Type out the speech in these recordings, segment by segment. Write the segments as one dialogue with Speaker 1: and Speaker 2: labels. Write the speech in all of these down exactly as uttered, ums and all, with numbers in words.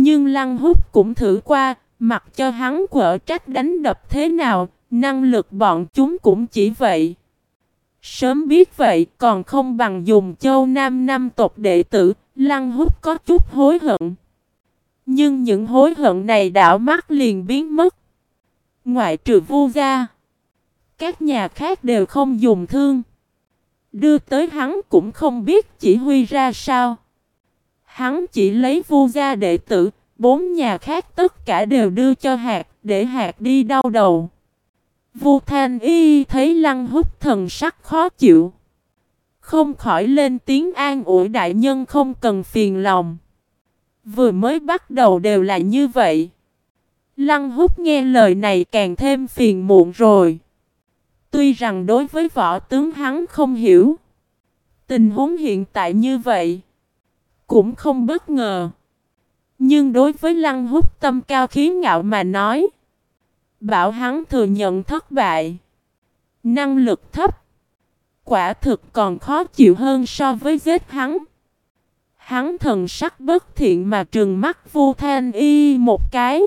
Speaker 1: Nhưng Lăng Húc cũng thử qua, mặc cho hắn quở trách đánh đập thế nào, năng lực bọn chúng cũng chỉ vậy. Sớm biết vậy còn không bằng dùng Châu Nam năm tộc đệ tử, Lăng Húc có chút hối hận. Nhưng những hối hận này đảo mắt liền biến mất. Ngoại trừ Vu gia, các nhà khác đều không dùng thương. Đưa tới hắn cũng không biết chỉ huy ra sao. Hắn chỉ lấy Vu gia đệ tử, bốn nhà khác tất cả đều đưa cho Hạt, để Hạt đi đau đầu. Vu Thanh Y thấy Lăng Húc thần sắc khó chịu, không khỏi lên tiếng an ủi đại nhân không cần phiền lòng. Vừa mới bắt đầu đều là như vậy. Lăng Húc nghe lời này càng thêm phiền muộn rồi. Tuy rằng đối với võ tướng hắn không hiểu, tình huống hiện tại như vậy cũng không bất ngờ. Nhưng đối với Lăng Húc tâm cao khí ngạo mà nói, bảo hắn thừa nhận thất bại, năng lực thấp, quả thực còn khó chịu hơn so với giết hắn. Hắn thần sắc bất thiện mà trừng mắt Vu Thanh Y một cái.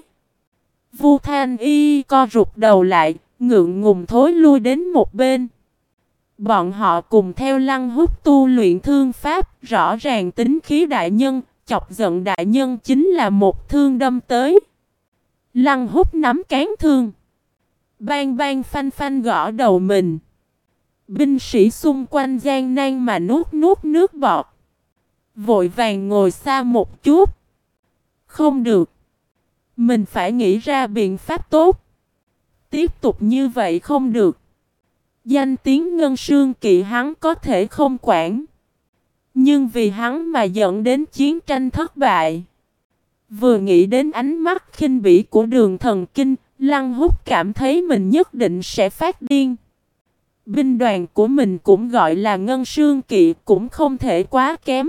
Speaker 1: Vu Thanh Y co rụt đầu lại, ngượng ngùng thối lui đến một bên. Bọn họ cùng theo Lăng Húc tu luyện thương pháp, rõ ràng tính khí đại nhân, chọc giận đại nhân chính là một thương đâm tới. Lăng Húc nắm cán thương, bang bang phanh phanh gõ đầu mình. Binh sĩ xung quanh gian nan mà nuốt nuốt nước bọt, vội vàng ngồi xa một chút. Không được, mình phải nghĩ ra biện pháp tốt. Tiếp tục như vậy không được. Danh tiếng Ngân Sương Kỵ hắn có thể không quản, nhưng vì hắn mà dẫn đến chiến tranh thất bại. Vừa nghĩ đến ánh mắt khinh bỉ của Đường Thần Kinh, Lăng Húc cảm thấy mình nhất định sẽ phát điên. Binh đoàn của mình cũng gọi là Ngân Sương Kỵ, cũng không thể quá kém.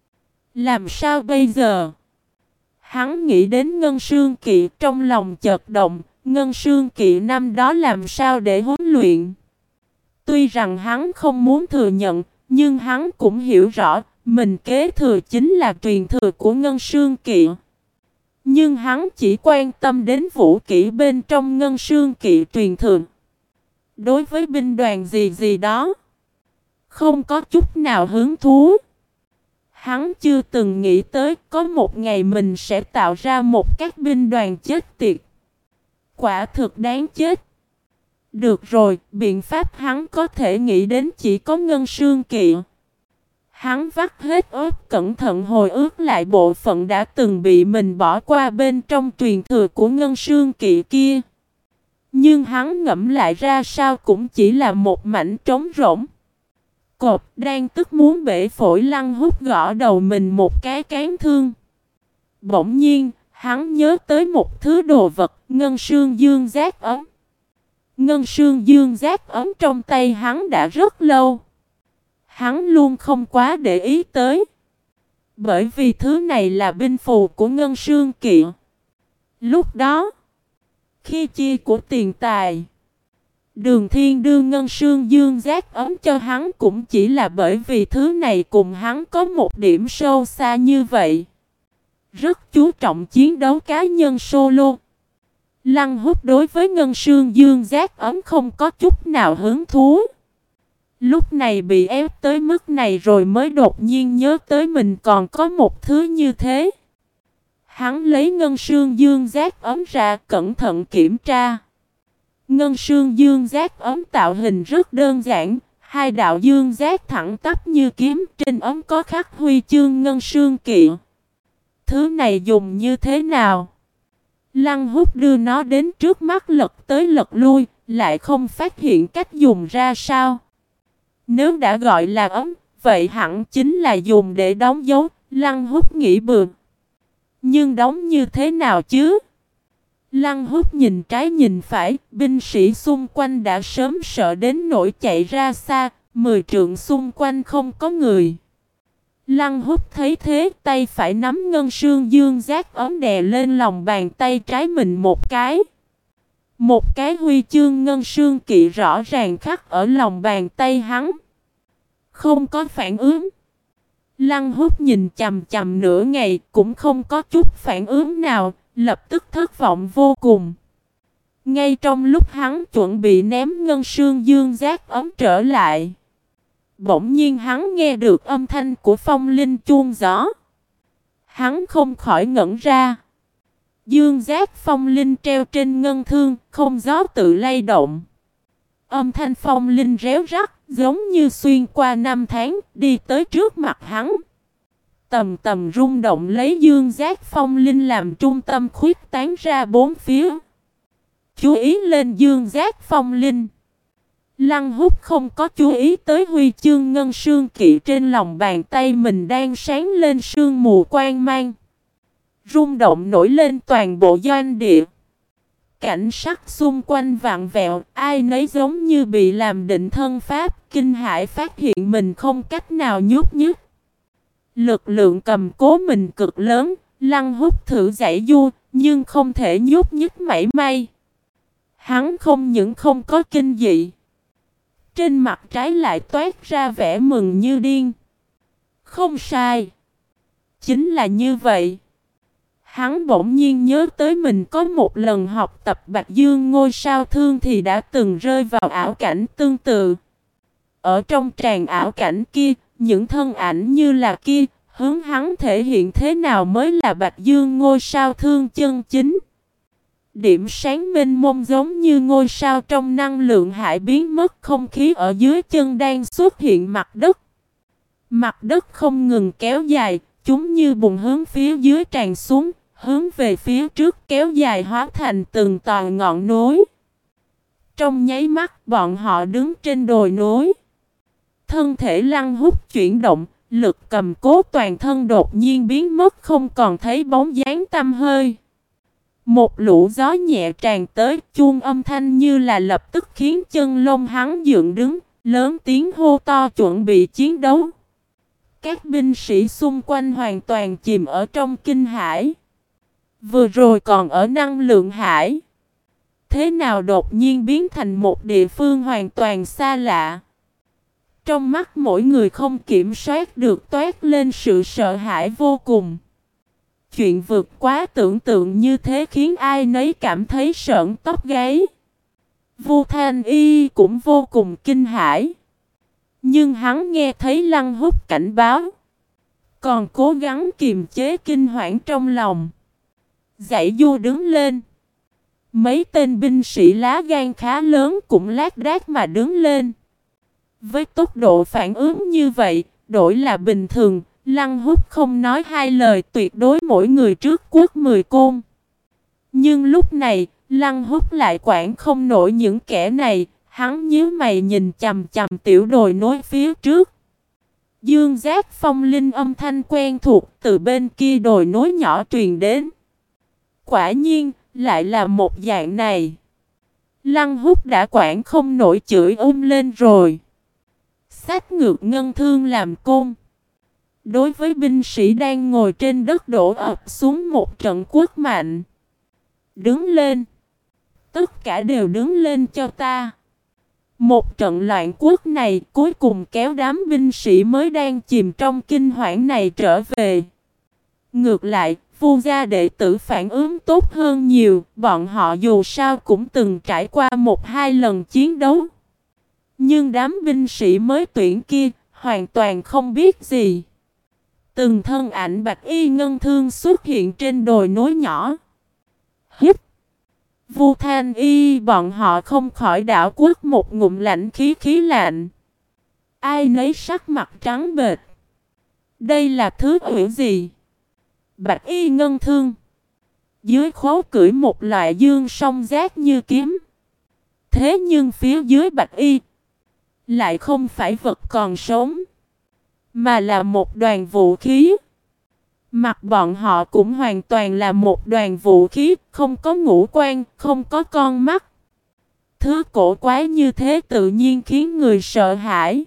Speaker 1: Làm sao bây giờ? Hắn nghĩ đến Ngân Sương Kỵ, trong lòng chợt động. Ngân Sương Kỵ năm đó làm sao để huấn luyện? Tuy rằng hắn không muốn thừa nhận, nhưng hắn cũng hiểu rõ mình kế thừa chính là truyền thừa của Ngân Sương Kỵ. Nhưng hắn chỉ quan tâm đến vũ kỹ bên trong Ngân Sương Kỵ truyền thừa. Đối với binh đoàn gì gì đó, không có chút nào hứng thú. Hắn chưa từng nghĩ tới có một ngày mình sẽ tạo ra một các binh đoàn chết tiệt. Quả thực đáng chết. Được rồi, biện pháp hắn có thể nghĩ đến chỉ có Ngân Sương Kỵ. Hắn vắt hết óc cẩn thận hồi ức lại bộ phận đã từng bị mình bỏ qua bên trong truyền thừa của Ngân Sương Kỵ kia. Nhưng hắn ngẫm lại ra sao cũng chỉ là một mảnh trống rỗng. Cột đang tức muốn bể phổi, Lăng Húc gõ đầu mình một cái cán thương. Bỗng nhiên, hắn nhớ tới một thứ đồ vật, Ngân Sương Dương Giác ấm. Ngân Sương Dương Giác ấm trong tay hắn đã rất lâu. Hắn luôn không quá để ý tới. Bởi vì thứ này là binh phù của Ngân Sương Kỵ. Lúc đó, khi chia của tiền tài, Đường Thiên đưa Ngân Sương Dương Giác ấm cho hắn cũng chỉ là bởi vì thứ này cùng hắn có một điểm sâu xa như vậy. Rất chú trọng chiến đấu cá nhân solo. Lăng Húc đối với Ngân Sương Dương Giác ấm không có chút nào hứng thú. Lúc này bị ép tới mức này rồi mới đột nhiên nhớ tới mình còn có một thứ như thế. Hắn lấy Ngân Sương Dương Giác ấm ra cẩn thận kiểm tra. Ngân Sương Dương Giác ấm tạo hình rất đơn giản, hai đạo dương giác thẳng tắp như kiếm, trên ấm có khắc huy chương Ngân Sương Kỵ. Thứ này dùng như thế nào? Lăng Húc đưa nó đến trước mắt lật tới lật lui, lại không phát hiện cách dùng ra sao. Nếu đã gọi là ấm, vậy hẳn chính là dùng để đóng dấu. Lăng Húc nghĩ bừa. Nhưng đóng như thế nào chứ? Lăng Húc nhìn trái nhìn phải, binh sĩ xung quanh đã sớm sợ đến nỗi chạy ra xa, mười trượng xung quanh không có người. Lăng Húc thấy thế, tay phải nắm Ngân Sương Dương Giác ấm đè lên lòng bàn tay trái mình một cái. Một cái huy chương Ngân Sương Kỵ rõ ràng khắc ở lòng bàn tay hắn. Không có phản ứng. Lăng Húc nhìn chằm chằm nửa ngày cũng không có chút phản ứng nào, lập tức thất vọng vô cùng. Ngay trong lúc hắn chuẩn bị ném ngân sương dương giác ấm trở lại, bỗng nhiên hắn nghe được âm thanh của phong linh chuông gió. Hắn không khỏi ngẩn ra. Dương giác phong linh treo trên ngân thương, không gió tự lay động. Âm thanh phong linh réo rắt, giống như xuyên qua năm tháng, đi tới trước mặt hắn. Tầm tầm rung động lấy dương giác phong linh làm trung tâm khuyết tán ra bốn phía. Chú ý lên dương giác phong linh. Lăng Húc không có chú ý tới huy chương ngân sương kỵ trên lòng bàn tay mình đang sáng lên sương mù quang mang. Rung động nổi lên toàn bộ doanh địa. Cảnh sắc xung quanh vặn vẹo, ai nấy giống như bị làm định thân pháp, kinh hãi phát hiện mình không cách nào nhúc nhích. Lực lượng cầm cố mình cực lớn, Lăng Húc thử giãy giụa, nhưng không thể nhúc nhích mảy may. Hắn không những không có kinh dị, trên mặt trái lại toát ra vẻ mừng như điên. Không sai, chính là như vậy. Hắn bỗng nhiên nhớ tới mình có một lần học tập Bạch Dương ngôi sao thương thì đã từng rơi vào ảo cảnh tương tự. Ở trong tràng ảo cảnh kia, những thân ảnh như là kia, hướng hắn thể hiện thế nào mới là Bạch Dương ngôi sao thương chân chính. Điểm sáng mênh mông giống như ngôi sao trong năng lượng hải biến mất, không khí ở dưới chân đang xuất hiện mặt đất. Mặt đất không ngừng kéo dài, chúng như bùn hướng phía dưới tràn xuống, hướng về phía trước kéo dài hóa thành từng tòa ngọn núi. Trong nháy mắt bọn họ đứng trên đồi núi. Thân thể Lăng Húc chuyển động, lực cầm cố toàn thân đột nhiên biến mất, không còn thấy bóng dáng tăm hơi. Một lũ gió nhẹ tràn tới, chuông âm thanh như là lập tức khiến chân lông hắn dựng đứng, lớn tiếng hô to chuẩn bị chiến đấu. Các binh sĩ xung quanh hoàn toàn chìm ở trong kinh hãi. Vừa rồi còn ở năng lượng hải, thế nào đột nhiên biến thành một địa phương hoàn toàn xa lạ. Trong mắt mỗi người không kiểm soát được toát lên sự sợ hãi vô cùng. Chuyện vượt quá tưởng tượng như thế khiến ai nấy cảm thấy sởn tóc gáy. Vu Thanh Y cũng vô cùng kinh hãi. Nhưng hắn nghe thấy Lăng Húc cảnh báo, còn cố gắng kiềm chế kinh hoảng trong lòng. Giãy giụa đứng lên. Mấy tên binh sĩ lá gan khá lớn cũng lác đác mà đứng lên. Với tốc độ phản ứng như vậy, đổi là bình thường, Lăng Húc không nói hai lời, tuyệt đối mỗi người trước quất mười côn. Nhưng lúc này, Lăng Húc lại quản không nổi những kẻ này, hắn nhíu mày nhìn chằm chằm tiểu đồi nối phía trước. Dương giác phong linh âm thanh quen thuộc từ bên kia đồi nối nhỏ truyền đến. Quả nhiên, lại là một dạng này. Lăng Húc đã quản không nổi chửi um lên rồi. Xách ngược ngân thương làm côn. Đối với binh sĩ đang ngồi trên đất đổ ập xuống một trận quất mạnh. Đứng lên. Tất cả đều đứng lên cho ta. Một trận loạn quất này cuối cùng kéo đám binh sĩ mới đang chìm trong kinh hoảng này trở về. Ngược lại, Vu gia đệ tử phản ứng tốt hơn nhiều, bọn họ dù sao cũng từng trải qua một hai lần chiến đấu. Nhưng đám binh sĩ mới tuyển kia, hoàn toàn không biết gì. Từng thân ảnh bạch y ngân thương xuất hiện trên đồi núi nhỏ. Hít! Vu Thanh Y bọn họ không khỏi đảo quất một ngụm lạnh khí khí lạnh. Ai nấy sắc mặt trắng bệch. Đây là thứ ủy gì? Bạch y ngân thương. Dưới khố cưỡi một loại dương song giác như kiếm. Thế nhưng phía dưới bạch y lại không phải vật còn sống, mà là một đoàn vũ khí. Mặt bọn họ cũng hoàn toàn là một đoàn vũ khí, không có ngũ quan, không có con mắt. Thứ cổ quái như thế tự nhiên khiến người sợ hãi.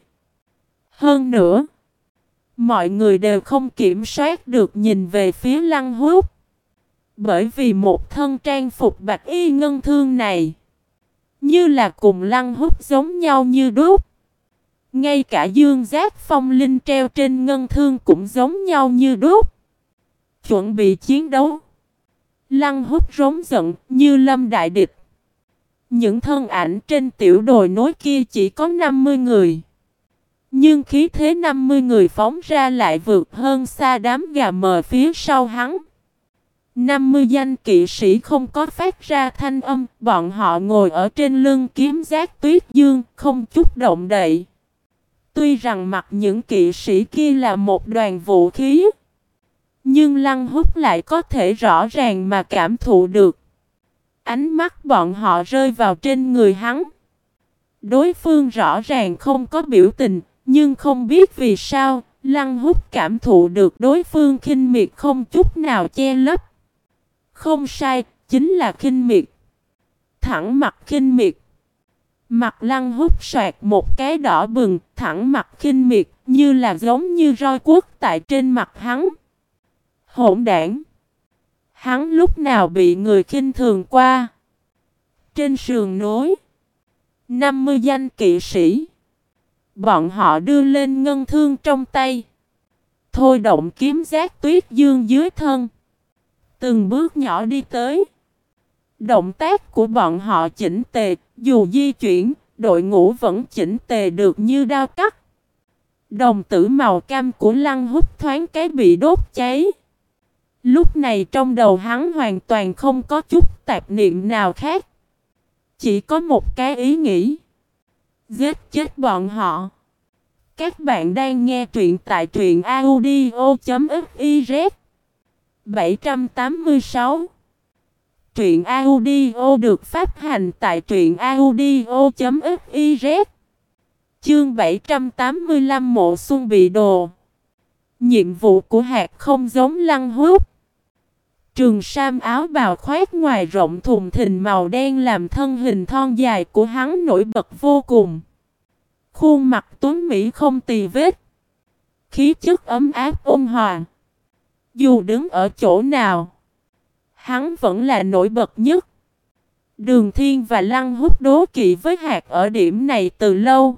Speaker 1: Hơn nữa, mọi người đều không kiểm soát được nhìn về phía Lăng Húc. Bởi vì một thân trang phục bạch y ngân thương này, như là cùng Lăng Húc giống nhau như đúc. Ngay cả dương giác phong linh treo trên ngân thương cũng giống nhau như đúc. Chuẩn bị chiến đấu. Lăng Húc rống giận như lâm đại địch. Những thân ảnh trên tiểu đồi nối kia chỉ có năm mươi người. Nhưng khí thế năm mươi người phóng ra lại vượt hơn xa đám gà mờ phía sau hắn. năm mươi danh kỵ sĩ không có phát ra thanh âm, bọn họ ngồi ở trên lưng kiếm giác tuyết dương, không chút động đậy. Tuy rằng mặt những kỵ sĩ kia là một đoàn vũ khí, nhưng Lăng Húc lại có thể rõ ràng mà cảm thụ được. Ánh mắt bọn họ rơi vào trên người hắn. Đối phương rõ ràng không có biểu tình, nhưng không biết vì sao, Lăng Húc cảm thụ được đối phương khinh miệt không chút nào che lấp. Không sai, chính là khinh miệt. Thẳng mặt khinh miệt. Mặt Lăng Húc soạt một cái đỏ bừng, thẳng mặt khinh miệt, như là giống như roi quất tại trên mặt hắn. Hỗn đản! Hắn lúc nào bị người khinh thường qua? Trên sườn núi, năm mươi danh kỵ sĩ. Bọn họ đưa lên ngân thương trong tay, thôi động kiếm giác tuyết dương dưới thân, từng bước nhỏ đi tới. Động tác của bọn họ chỉnh tề, dù di chuyển, đội ngũ vẫn chỉnh tề được như đao cắt. Đồng tử màu cam của Lăng Húc thoáng cái bị đốt cháy. Lúc này trong đầu hắn hoàn toàn không có chút tạp niệm nào khác. Chỉ có một cái ý nghĩ: giết chết bọn họ. Các bạn đang nghe truyện tại truyện audio chấm fiz. bảy trăm tám mươi sáu. Truyện audio được phát hành tại truyện audio chấm fiz. Chương bảy trăm tám mươi lăm Mộ Xuân bị đồ. Nhiệm vụ của Hạt không giống Lăng Húc. Trường sam áo bào khoét ngoài rộng thùng thình màu đen làm thân hình thon dài của hắn nổi bật vô cùng. Khuôn mặt tuấn mỹ không tì vết. Khí chất ấm áp ôn hòa. Dù đứng ở chỗ nào, hắn vẫn là nổi bật nhất. Đường Thiên và Lăng Húc đố kỵ với Hạt ở điểm này từ lâu.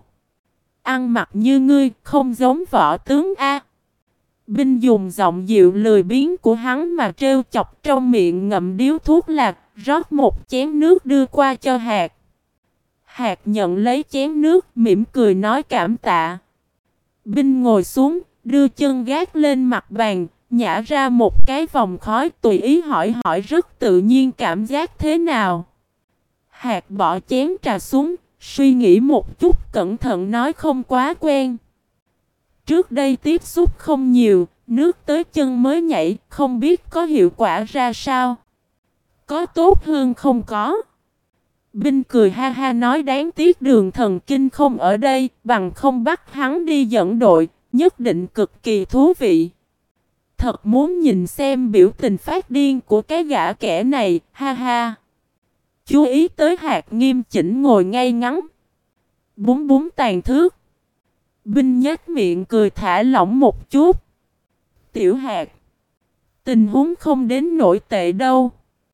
Speaker 1: Ăn mặc như ngươi, không giống võ tướng A. Binh dùng giọng dịu lười biếng của hắn mà trêu chọc, trong miệng ngậm điếu thuốc lạc, rót một chén nước đưa qua cho Hạt. Hạt nhận lấy chén nước, mỉm cười nói cảm tạ. Binh ngồi xuống, đưa chân gác lên mặt bàn, nhả ra một cái vòng khói, tùy ý hỏi hỏi rất tự nhiên cảm giác thế nào. Hạt bỏ chén trà xuống, suy nghĩ một chút cẩn thận nói không quá quen. Trước đây tiếp xúc không nhiều, nước tới chân mới nhảy, không biết có hiệu quả ra sao. Có tốt hơn không có. Binh cười ha ha nói đáng tiếc Đường Thần Kinh không ở đây, bằng không bắt hắn đi dẫn đội, nhất định cực kỳ thú vị. Thật muốn nhìn xem biểu tình phát điên của cái gã kẻ này, ha ha. Chú ý tới Hạt nghiêm chỉnh ngồi ngay ngắn. Búng búng tàn thước. Binh nhếch miệng cười thả lỏng một chút. Tiểu Hạt, tình huống không đến nổi tệ đâu.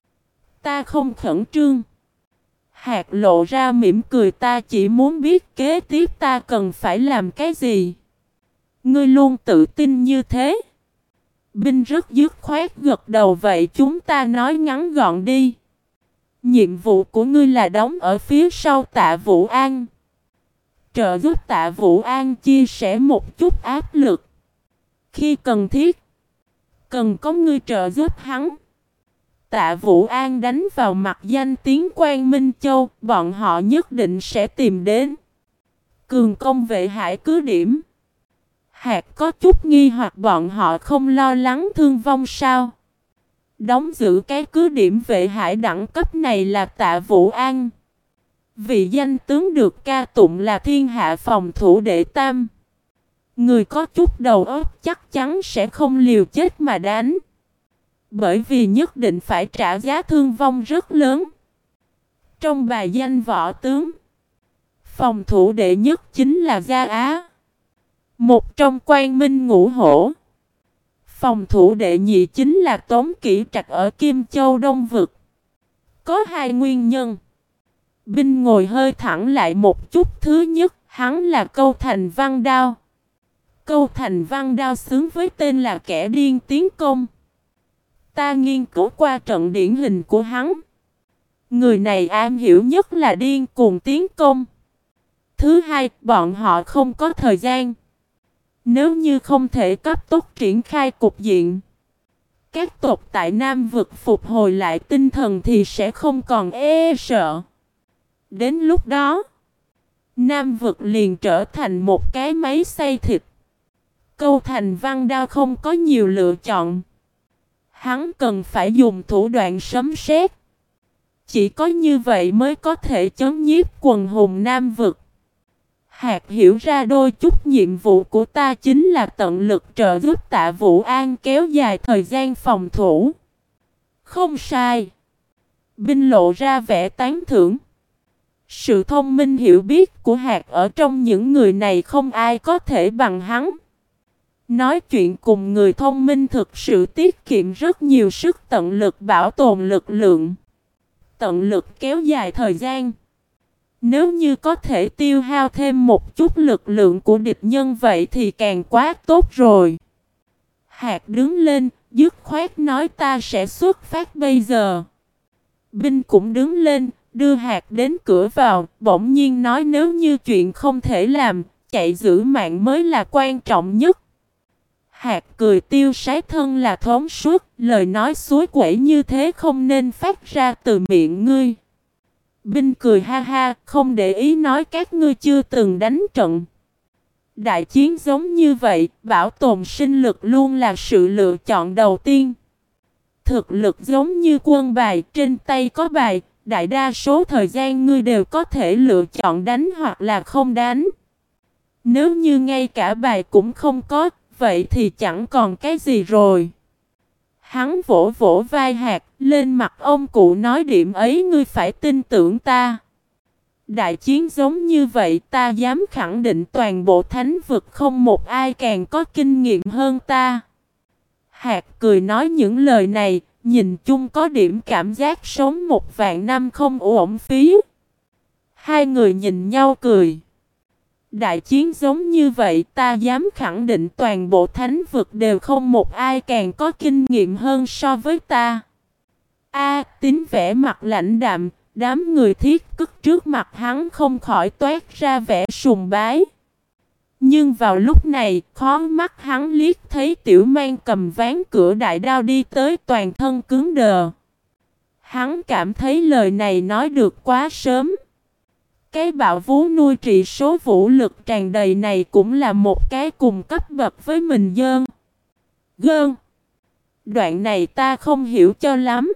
Speaker 1: Ta không khẩn trương. Hạt lộ ra mỉm cười, ta chỉ muốn biết kế tiếp ta cần phải làm cái gì. Ngươi luôn tự tin như thế. Binh rất dứt khoát gật đầu, vậy chúng ta nói ngắn gọn đi. Nhiệm vụ của ngươi là đóng ở phía sau Tạ Vũ An. Trợ giúp Tạ Vũ An chia sẻ một chút áp lực. Khi cần thiết, cần có ngươi trợ giúp hắn. Tạ Vũ An đánh vào mặt danh tiếng Quang Minh Châu, bọn họ nhất định sẽ tìm đến. Cường công vệ hải cứ điểm. Hạt có chút nghi hoặc bọn họ không lo lắng thương vong sao? Đóng giữ cái cứ điểm vệ hải đẳng cấp này là Tạ Vũ An. Vị danh tướng được ca tụng là thiên hạ phòng thủ đệ tam. Người có chút đầu óc chắc chắn sẽ không liều chết mà đánh. Bởi vì nhất định phải trả giá thương vong rất lớn. Trong bài danh võ tướng, phòng thủ đệ nhất chính là Gia Á, một trong Quang Minh Ngũ Hổ. Phòng thủ đệ nhị chính là Tống Kỷ Trạch ở Kim Châu Đông Vực. Có hai nguyên nhân. Binh ngồi hơi thẳng lại một chút. Thứ nhất, Hắn là Câu Thành Văn Đao. Câu Thành Văn Đao xứng với tên là kẻ điên tiến công. Ta nghiên cứu qua trận điển hình của hắn. Người này am hiểu nhất là điên cuồng tiến công. Thứ hai, bọn họ không có thời gian. Nếu như không thể cấp tốc triển khai cục diện, các tộc tại Nam vực phục hồi lại tinh thần thì sẽ không còn e sợ. Đến lúc đó, Nam vực liền trở thành một cái máy xay thịt. Câu Thành Văn Đao không có nhiều lựa chọn. Hắn cần phải dùng thủ đoạn sấm sét. Chỉ có như vậy mới có thể chấn nhiếp quần hùng Nam vực. Hạt hiểu ra đôi chút nhiệm vụ của ta chính là tận lực trợ giúp Tạ Vũ An kéo dài thời gian phòng thủ. Không sai. Binh lộ ra vẻ tán thưởng. Sự thông minh hiểu biết của Hạt ở trong những người này không ai có thể bằng hắn. Nói chuyện cùng người thông minh thực sự tiết kiệm rất nhiều sức tận lực bảo tồn lực lượng. Tận lực kéo dài thời gian. Nếu như có thể tiêu hao thêm một chút lực lượng của địch nhân vậy thì càng quá tốt rồi. Hạt đứng lên, dứt khoát nói ta sẽ xuất phát bây giờ. Binh cũng đứng lên, đưa Hạt đến cửa vào, bỗng nhiên nói nếu như chuyện không thể làm, chạy giữ mạng mới là quan trọng nhất. Hạt cười tiêu sái thân là thống suốt, lời nói suối quẩy như thế không nên phát ra từ miệng ngươi. Binh cười ha ha, không để ý nói các ngươi chưa từng đánh trận. Đại chiến giống như vậy, bảo tồn sinh lực luôn là sự lựa chọn đầu tiên. Thực lực giống như quân bài, trên tay có bài, đại đa số thời gian ngươi đều có thể lựa chọn đánh hoặc là không đánh. Nếu như ngay cả bài cũng không có, vậy thì chẳng còn cái gì rồi. Hắn vỗ vỗ vai Hạt, lên mặt ông cụ nói điểm ấy ngươi phải tin tưởng ta. Đại chiến giống như vậy ta dám khẳng định toàn bộ thánh vực không một ai càng có kinh nghiệm hơn ta. Hạt cười nói những lời này, nhìn chung có điểm cảm giác sống một vạn năm không uổng phí. Hai người nhìn nhau cười. Đại chiến giống như vậy ta dám khẳng định toàn bộ thánh vực đều không một ai càng có kinh nghiệm hơn so với ta. A Tín vẻ mặt lạnh đạm, đám người thiết cức trước mặt hắn không khỏi toát ra vẻ sùng bái. Nhưng vào lúc này, khó mắt hắn liếc thấy Tiểu Mang cầm ván cửa đại đao đi tới toàn thân cứng đờ. Hắn cảm thấy lời này nói được quá sớm. Cái bạo vú nuôi trị số vũ lực tràn đầy này cũng là một cái cùng cấp bậc với mình dơn. Gơn. Đoạn này ta không hiểu cho lắm.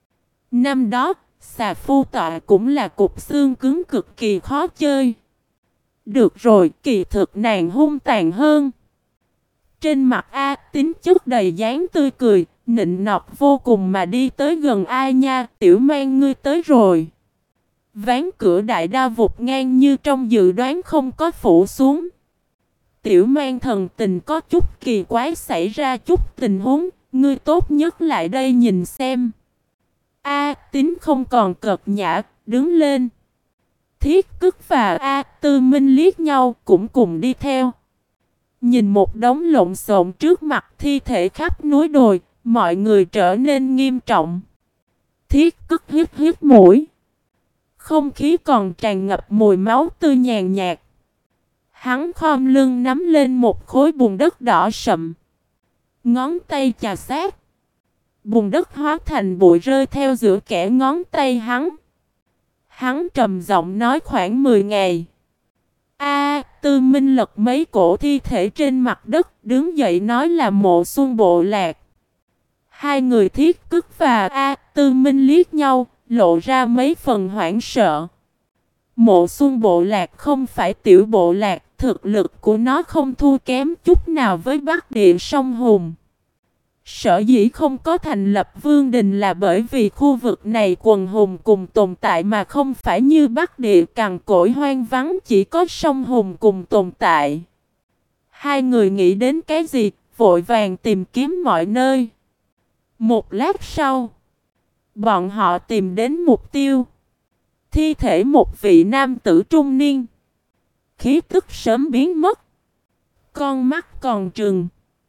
Speaker 1: Năm đó, xà phu tọa cũng là cục xương cứng cực kỳ khó chơi. Được rồi, kỳ thực nàng hung tàn hơn. Trên mặt A Tín chất đầy dáng tươi cười, nịnh nọt vô cùng mà đi tới gần ai nha, Tiểu Mang ngươi tới rồi. Ván cửa đại đao vụt ngang như trong dự đoán không có phủ xuống. Tiểu Mang thần tình có chút kỳ quái xảy ra chút tình huống, ngươi tốt nhất lại đây nhìn xem. A Tín không còn cợt nhã, đứng lên. Thiết Cức và A Tư Minh liếc nhau cũng cùng đi theo. Nhìn một đống lộn xộn trước mặt thi thể khắp núi đồi, mọi người trở nên nghiêm trọng. Thiết Cức hít hít mũi. Không khí còn tràn ngập mùi máu tươi nhàn nhạt. Hắn khom lưng nắm lên một khối bùn đất đỏ sậm. Ngón tay chà sát. Bùn đất hóa thành bụi rơi theo giữa kẽ ngón tay hắn. Hắn trầm giọng nói khoảng mười ngày. A Tư Minh lật mấy cổ thi thể trên mặt đất, đứng dậy nói là Mộ Xuân bộ lạc. Hai người Thiết Cức và A Tư Minh liếc nhau, lộ ra mấy phần hoảng sợ. Mộ Xuân bộ lạc không phải tiểu bộ lạc, thực lực của nó không thua kém chút nào với Bắc Địa Sông Hùng. Sở dĩ không có thành lập vương đình là bởi vì khu vực này quần hùng cùng tồn tại mà không phải như Bắc Địa cằn cỗi hoang vắng chỉ có sông Hùng cùng tồn tại. Hai người nghĩ đến cái gì, vội vàng tìm kiếm mọi nơi. Một lát sau, bọn họ tìm đến mục tiêu. Thi thể một vị nam tử trung niên. khí tức sớm biến mất. Con mắt còn trừng,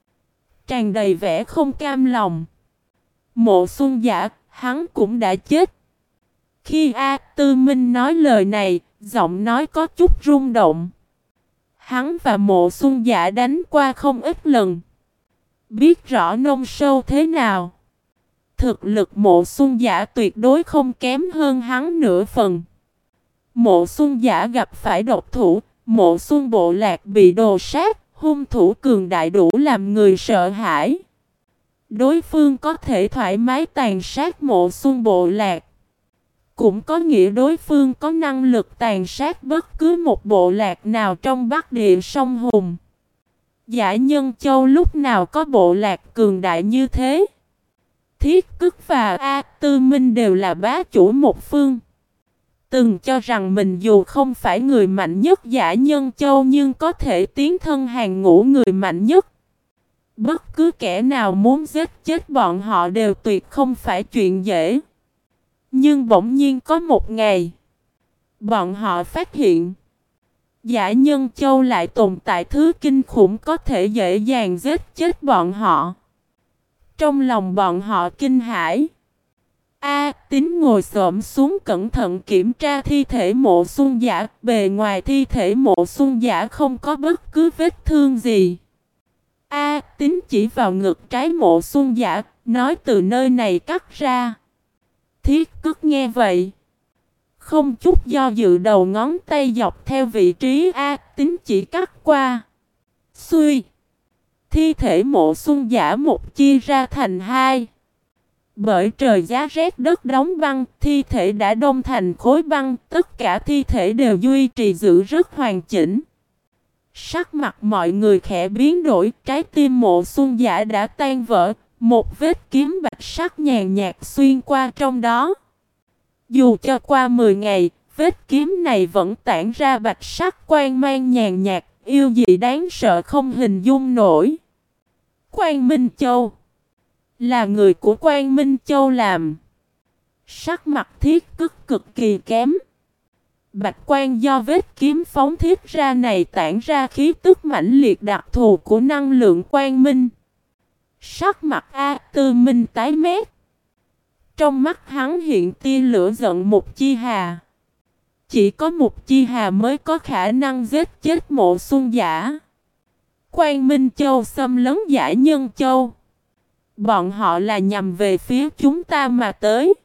Speaker 1: tràn đầy vẻ không cam lòng. Mộ Xuân Giả, hắn cũng đã chết. Khi A Tư Minh nói lời này, giọng nói có chút rung động. Hắn và Mộ Xuân Giả đánh qua không ít lần, biết rõ nông sâu thế nào. Thực lực Mộ Xuân Giả tuyệt đối không kém hơn hắn nửa phần. Mộ Xuân Giả gặp phải độc thủ, Mộ Xuân bộ lạc bị đồ sát, hung thủ cường đại đủ làm người sợ hãi. Đối phương có thể thoải mái tàn sát Mộ Xuân bộ lạc, cũng có nghĩa đối phương có năng lực tàn sát bất cứ một bộ lạc nào trong Bắc Địa Sông Hùng. Dã Nhân Châu lúc nào có bộ lạc cường đại như thế? Thiết Cức và A Tư Minh đều là bá chủ một phương, từng cho rằng mình dù không phải người mạnh nhất Dã Nhân Châu nhưng có thể tiến thân hàng ngũ người mạnh nhất. Bất cứ kẻ nào muốn giết chết bọn họ đều tuyệt không phải chuyện dễ. Nhưng bỗng nhiên có một ngày, bọn họ phát hiện Dã Nhân Châu lại tồn tại thứ kinh khủng có thể dễ dàng giết chết bọn họ. Trong lòng bọn họ kinh hãi. A Tín ngồi xổm xuống cẩn thận kiểm tra thi thể Mộ Xuân Giả. Bề ngoài thi thể Mộ Xuân Giả không có bất cứ vết thương gì. A Tín chỉ vào ngực trái Mộ Xuân Giả, nói từ nơi này cắt ra. Thiết Cức nghe vậy, không chút do dự đầu ngón tay dọc theo vị trí A Tín chỉ cắt qua. Xuy, thi thể Mộ Xuân Giả một chia ra thành hai. Bởi trời giá rét đất đóng băng, thi thể đã đông thành khối băng, tất cả thi thể đều duy trì giữ rất hoàn chỉnh. Sắc mặt mọi người khẽ biến đổi, trái tim Mộ Xuân Giả đã tan vỡ, một vết kiếm bạch sắc nhàn nhạt xuyên qua trong đó. Dù cho qua mười ngày, vết kiếm này vẫn tản ra bạch sắc quang mang nhàn nhạt, yêu dị đáng sợ không hình dung nổi. Quang Minh Châu là người của Quang Minh Châu làm. Sắc mặt Thiết Cức cực kỳ kém. Bạch quang do vết kiếm phóng thiết ra này tản ra khí tức mãnh liệt đặc thù của năng lượng quang minh. Sắc mặt A Tư Minh tái mét. Trong mắt hắn hiện tia lửa giận Mục Chi Hà. Chỉ có Mục Chi Hà mới có khả năng giết chết Mộ Xuân Giả. Quang Minh Châu xâm lấn Dã Nhân Châu. Bọn họ là nhằm về phía chúng ta mà tới.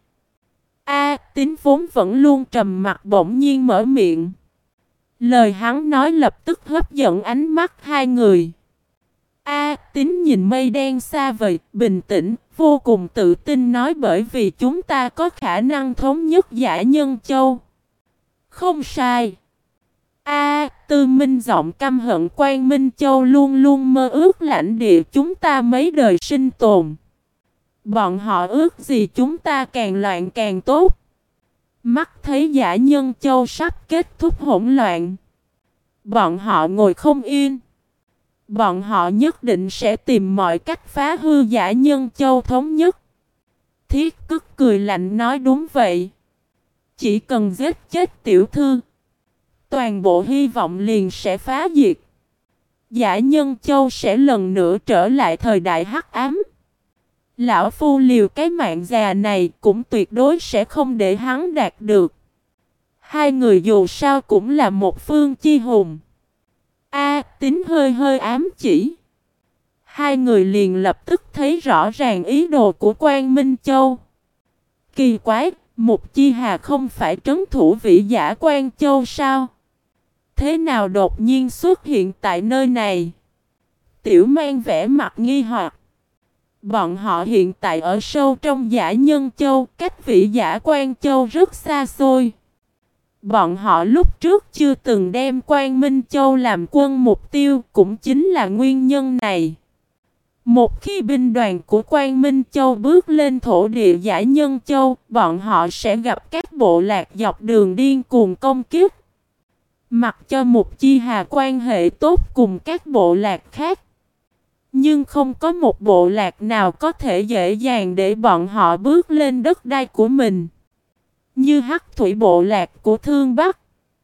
Speaker 1: A Tín vốn vẫn luôn trầm mặt bỗng nhiên mở miệng. Lời hắn nói lập tức hấp dẫn ánh mắt hai người. A Tín nhìn mây đen xa vời, bình tĩnh, vô cùng tự tin nói bởi vì chúng ta có khả năng thống nhất Dã Nhân Châu. Không sai. A Tư Minh giọng căm hận Quang Minh Châu luôn luôn mơ ước lãnh địa chúng ta mấy đời sinh tồn. Bọn họ ước gì chúng ta càng loạn càng tốt. Mắt thấy Dã Nhân Châu sắp kết thúc hỗn loạn, bọn họ ngồi không yên. Bọn họ nhất định sẽ tìm mọi cách phá hư Dã Nhân Châu thống nhất. Thiết Cức cười lạnh nói đúng vậy. Chỉ cần giết chết tiểu thư, toàn bộ hy vọng liền sẽ phá diệt. Dã Nhân Châu sẽ lần nữa trở lại thời đại hắc ám. Lão Phu liều cái mạng già này cũng tuyệt đối sẽ không để hắn đạt được. Hai người dù sao cũng là một phương chi hùng. A Tín hơi hơi ám chỉ. Hai người liền lập tức thấy rõ ràng ý đồ của Quang Minh Châu. Kỳ quái, Mục Chi Hà không phải trấn thủ vĩ giả Quan Châu sao? Thế nào đột nhiên xuất hiện tại nơi này? Tiểu Mang vẻ mặt nghi hoặc. Bọn họ hiện tại ở sâu trong Dã Nhân Châu, cách vĩ giả Quan Châu rất xa xôi. Bọn họ lúc trước chưa từng đem Quang Minh Châu làm quân mục tiêu, cũng chính là nguyên nhân này. Một khi binh đoàn của Quang Minh Châu bước lên thổ địa Dã Nhân Châu, bọn họ sẽ gặp các bộ lạc dọc đường điên cuồng công kích. Mặc cho Mục Chi Hà quan hệ tốt cùng các bộ lạc khác, nhưng không có một bộ lạc nào có thể dễ dàng để bọn họ bước lên đất đai của mình. Như Hắc Thủy bộ lạc của Thương Bắc,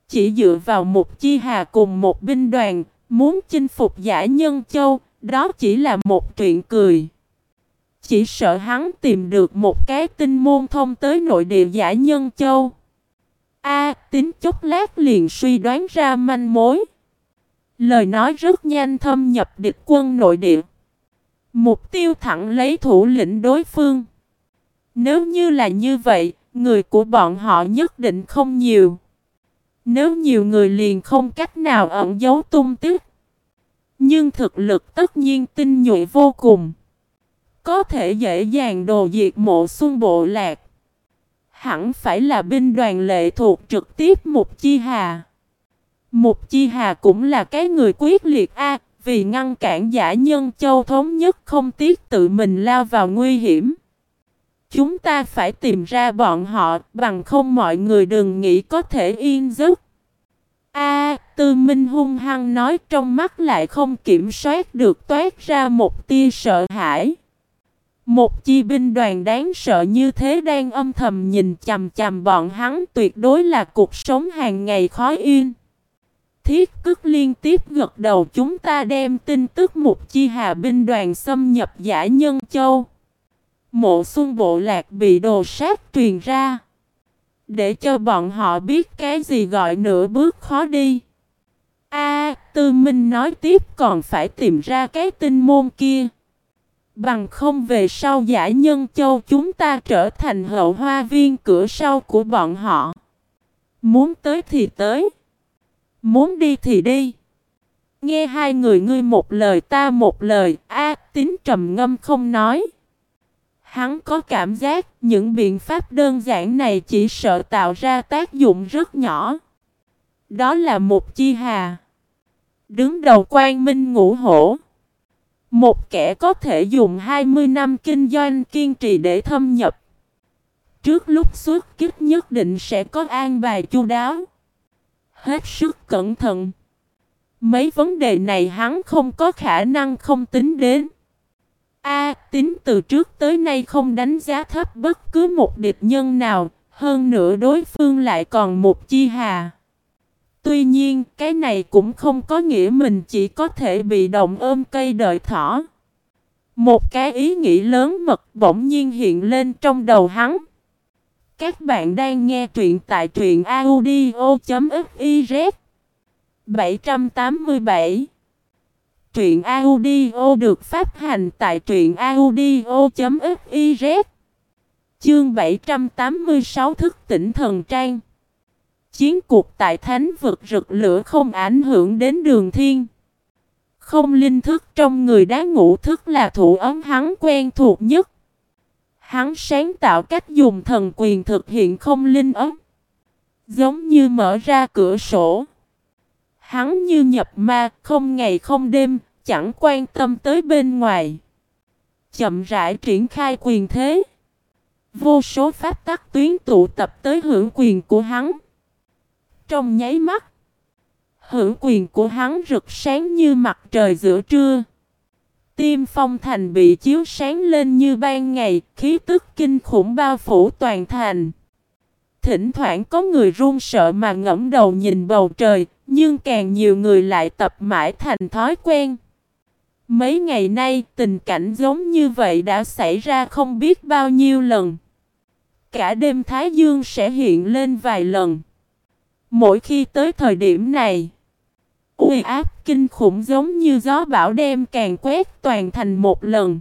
Speaker 1: Chỉ dựa vào một chi hà cùng một binh đoàn, muốn chinh phục Dã Nhân Châu, đó chỉ là một chuyện cười. Chỉ sợ hắn tìm được một cái tinh môn thông tới nội địa Dã Nhân Châu. A Tín chốc lát liền suy đoán ra manh mối. Lời nói rất nhanh thâm nhập địch quân nội địa. Mục tiêu thẳng lấy thủ lĩnh đối phương. Nếu như là như vậy, người của bọn họ nhất định không nhiều. Nếu nhiều người liền không cách nào ẩn giấu tung tích. Nhưng thực lực tất nhiên tinh nhuệ vô cùng. Có thể dễ dàng đồ diệt Mộ Xuân bộ lạc. Hẳn phải là binh đoàn lệ thuộc trực tiếp Mục Chi Hà. Mục Chi Hà cũng là cái người quyết liệt a, vì ngăn cản Dã Nhân Châu thống nhất không tiếc tự mình lao vào nguy hiểm. Chúng ta phải tìm ra bọn họ, bằng không mọi người đừng nghĩ có thể yên giấc. A Tư Minh hung hăng nói, trong mắt lại không kiểm soát được toát ra một tia sợ hãi. Một chi binh đoàn đáng sợ như thế đang âm thầm nhìn chằm chằm bọn hắn, tuyệt đối là cuộc sống hàng ngày khó yên. Thiết Cức liên tiếp gật đầu, chúng ta đem tin tức một chi hà binh đoàn xâm nhập Dã Nhân Châu. Mộ Xuân bộ lạc bị đồ sát truyền ra. Để cho bọn họ biết cái gì gọi nửa bước khó đi. A Tư Minh nói tiếp, còn phải tìm ra cái tinh môn kia. Bằng không về sau Dã Nhân Châu chúng ta trở thành hậu hoa viên cửa sau của bọn họ. Muốn tới thì tới. Muốn đi thì đi. Nghe hai người ngươi một lời ta một lời, A Tín trầm ngâm không nói. Hắn có cảm giác những biện pháp đơn giản này chỉ sợ tạo ra tác dụng rất nhỏ. Đó là một chi hà. Đứng đầu Quang Minh Ngũ Hổ. Một kẻ có thể dùng hai mươi năm kinh doanh kiên trì để thâm nhập. Trước lúc xuất kích nhất định sẽ có an bài chu đáo. Hết sức cẩn thận. Mấy vấn đề này hắn không có khả năng không tính đến. A Tín từ trước tới nay không đánh giá thấp bất cứ một địch nhân nào, hơn nữa đối phương lại còn một chi hà. Tuy nhiên, cái này cũng không có nghĩa mình chỉ có thể bị động ôm cây đợi thỏ. Một cái ý nghĩ lớn mật bỗng nhiên hiện lên trong đầu hắn. Các bạn đang nghe truyện tại truyện audio chấm fiz. bảy trăm tám mươi bảy. Truyện audio được phát hành tại truyện audio chấm fiz. Chương bảy trăm tám mươi sáu thức tỉnh thần trang. Chiến cuộc tại thánh vực rực lửa không ảnh hưởng đến Đường Thiên. Không linh thức trong người đá ngũ thức là thủ ấm hắn quen thuộc nhất. Hắn sáng tạo cách dùng thần quyền thực hiện không linh ấm. Giống như mở ra cửa sổ. Hắn như nhập ma, không ngày không đêm, chẳng quan tâm tới bên ngoài. Chậm rãi triển khai quyền thế. Vô số pháp tắc tuyến tụ tập tới hưởng quyền của hắn. Trong nháy mắt, hưởng quyền của hắn rực sáng như mặt trời giữa trưa. Tim Phong Thành bị chiếu sáng lên như ban ngày, khí tức kinh khủng bao phủ toàn thành. Thỉnh thoảng có người run sợ mà ngẩng đầu nhìn bầu trời, nhưng càng nhiều người lại tập mãi thành thói quen. Mấy ngày nay, tình cảnh giống như vậy đã xảy ra không biết bao nhiêu lần. Cả đêm Thái Dương sẽ hiện lên vài lần. Mỗi khi tới thời điểm này, uy áp kinh khủng giống như gió bão đem càng quét toàn thành một lần.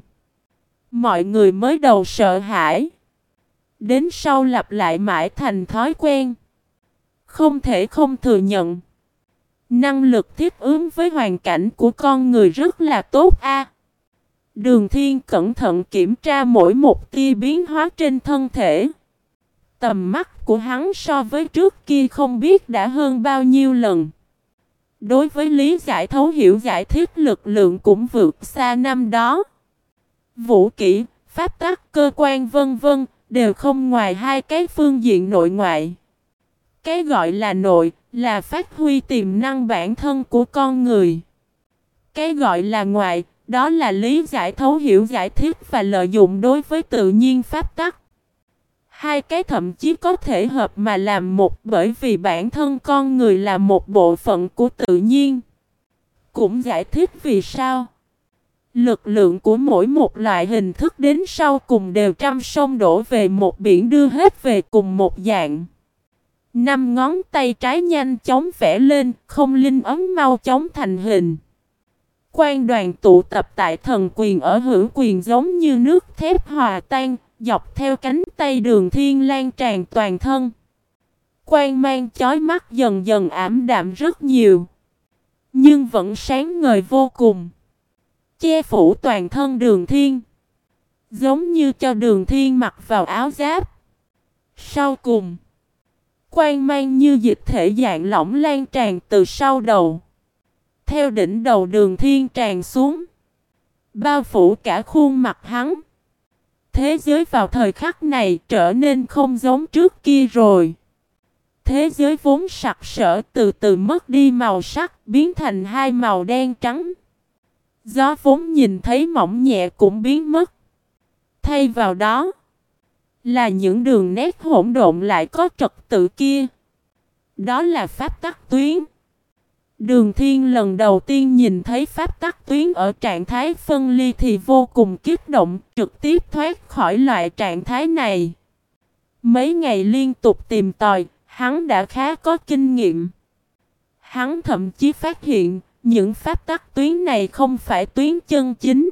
Speaker 1: Mọi người mới đầu sợ hãi. Đến sau lặp lại mãi thành thói quen. Không thể không thừa nhận. Năng lực thích ứng với hoàn cảnh của con người rất là tốt a. Đường Thiên cẩn thận kiểm tra mỗi một tia biến hóa trên thân thể. Tầm mắt của hắn so với trước kia không biết đã hơn bao nhiêu lần. Đối với lý giải thấu hiểu giải thích lực lượng cũng vượt xa năm đó. Vũ kỹ, pháp tắc, cơ quan vân vân đều không ngoài hai cái phương diện nội ngoại. Cái gọi là nội là phát huy tiềm năng bản thân của con người. Cái gọi là ngoại đó là lý giải thấu hiểu giải thích và lợi dụng đối với tự nhiên pháp tắc. Hai cái thậm chí có thể hợp mà làm một, bởi vì bản thân con người là một bộ phận của tự nhiên. Cũng giải thích vì sao lực lượng của mỗi một loại hình thức đến sau cùng đều trăm sông đổ về một biển, đưa hết về cùng một dạng. Năm ngón tay trái nhanh chóng vẽ lên, không linh ấn mau chóng thành hình. Quan đoàn tụ tập tại thần quyền ở hữu quyền giống như nước thép hòa tan, dọc theo cánh tay Đường Thiên lan tràn toàn thân. Quang mang chói mắt dần dần ảm đạm rất nhiều, nhưng vẫn sáng ngời vô cùng, che phủ toàn thân Đường Thiên, giống như cho Đường Thiên mặc vào áo giáp. Sau cùng, quang mang như dịch thể dạng lỏng lan tràn từ sau đầu, theo đỉnh đầu Đường Thiên tràn xuống, bao phủ cả khuôn mặt hắn. Thế giới vào thời khắc này trở nên không giống trước kia rồi. Thế giới vốn sặc sỡ từ từ mất đi màu sắc, biến thành hai màu đen trắng. Gió vốn nhìn thấy mỏng nhẹ cũng biến mất. Thay vào đó là những đường nét hỗn độn lại có trật tự kia. Đó là pháp tắc tuyến. Đường Thiên lần đầu tiên nhìn thấy pháp tắc tuyến ở trạng thái phân ly thì vô cùng kích động, trực tiếp thoát khỏi loại trạng thái này. Mấy ngày liên tục tìm tòi, hắn đã khá có kinh nghiệm. Hắn thậm chí phát hiện, những pháp tắc tuyến này không phải tuyến chân chính.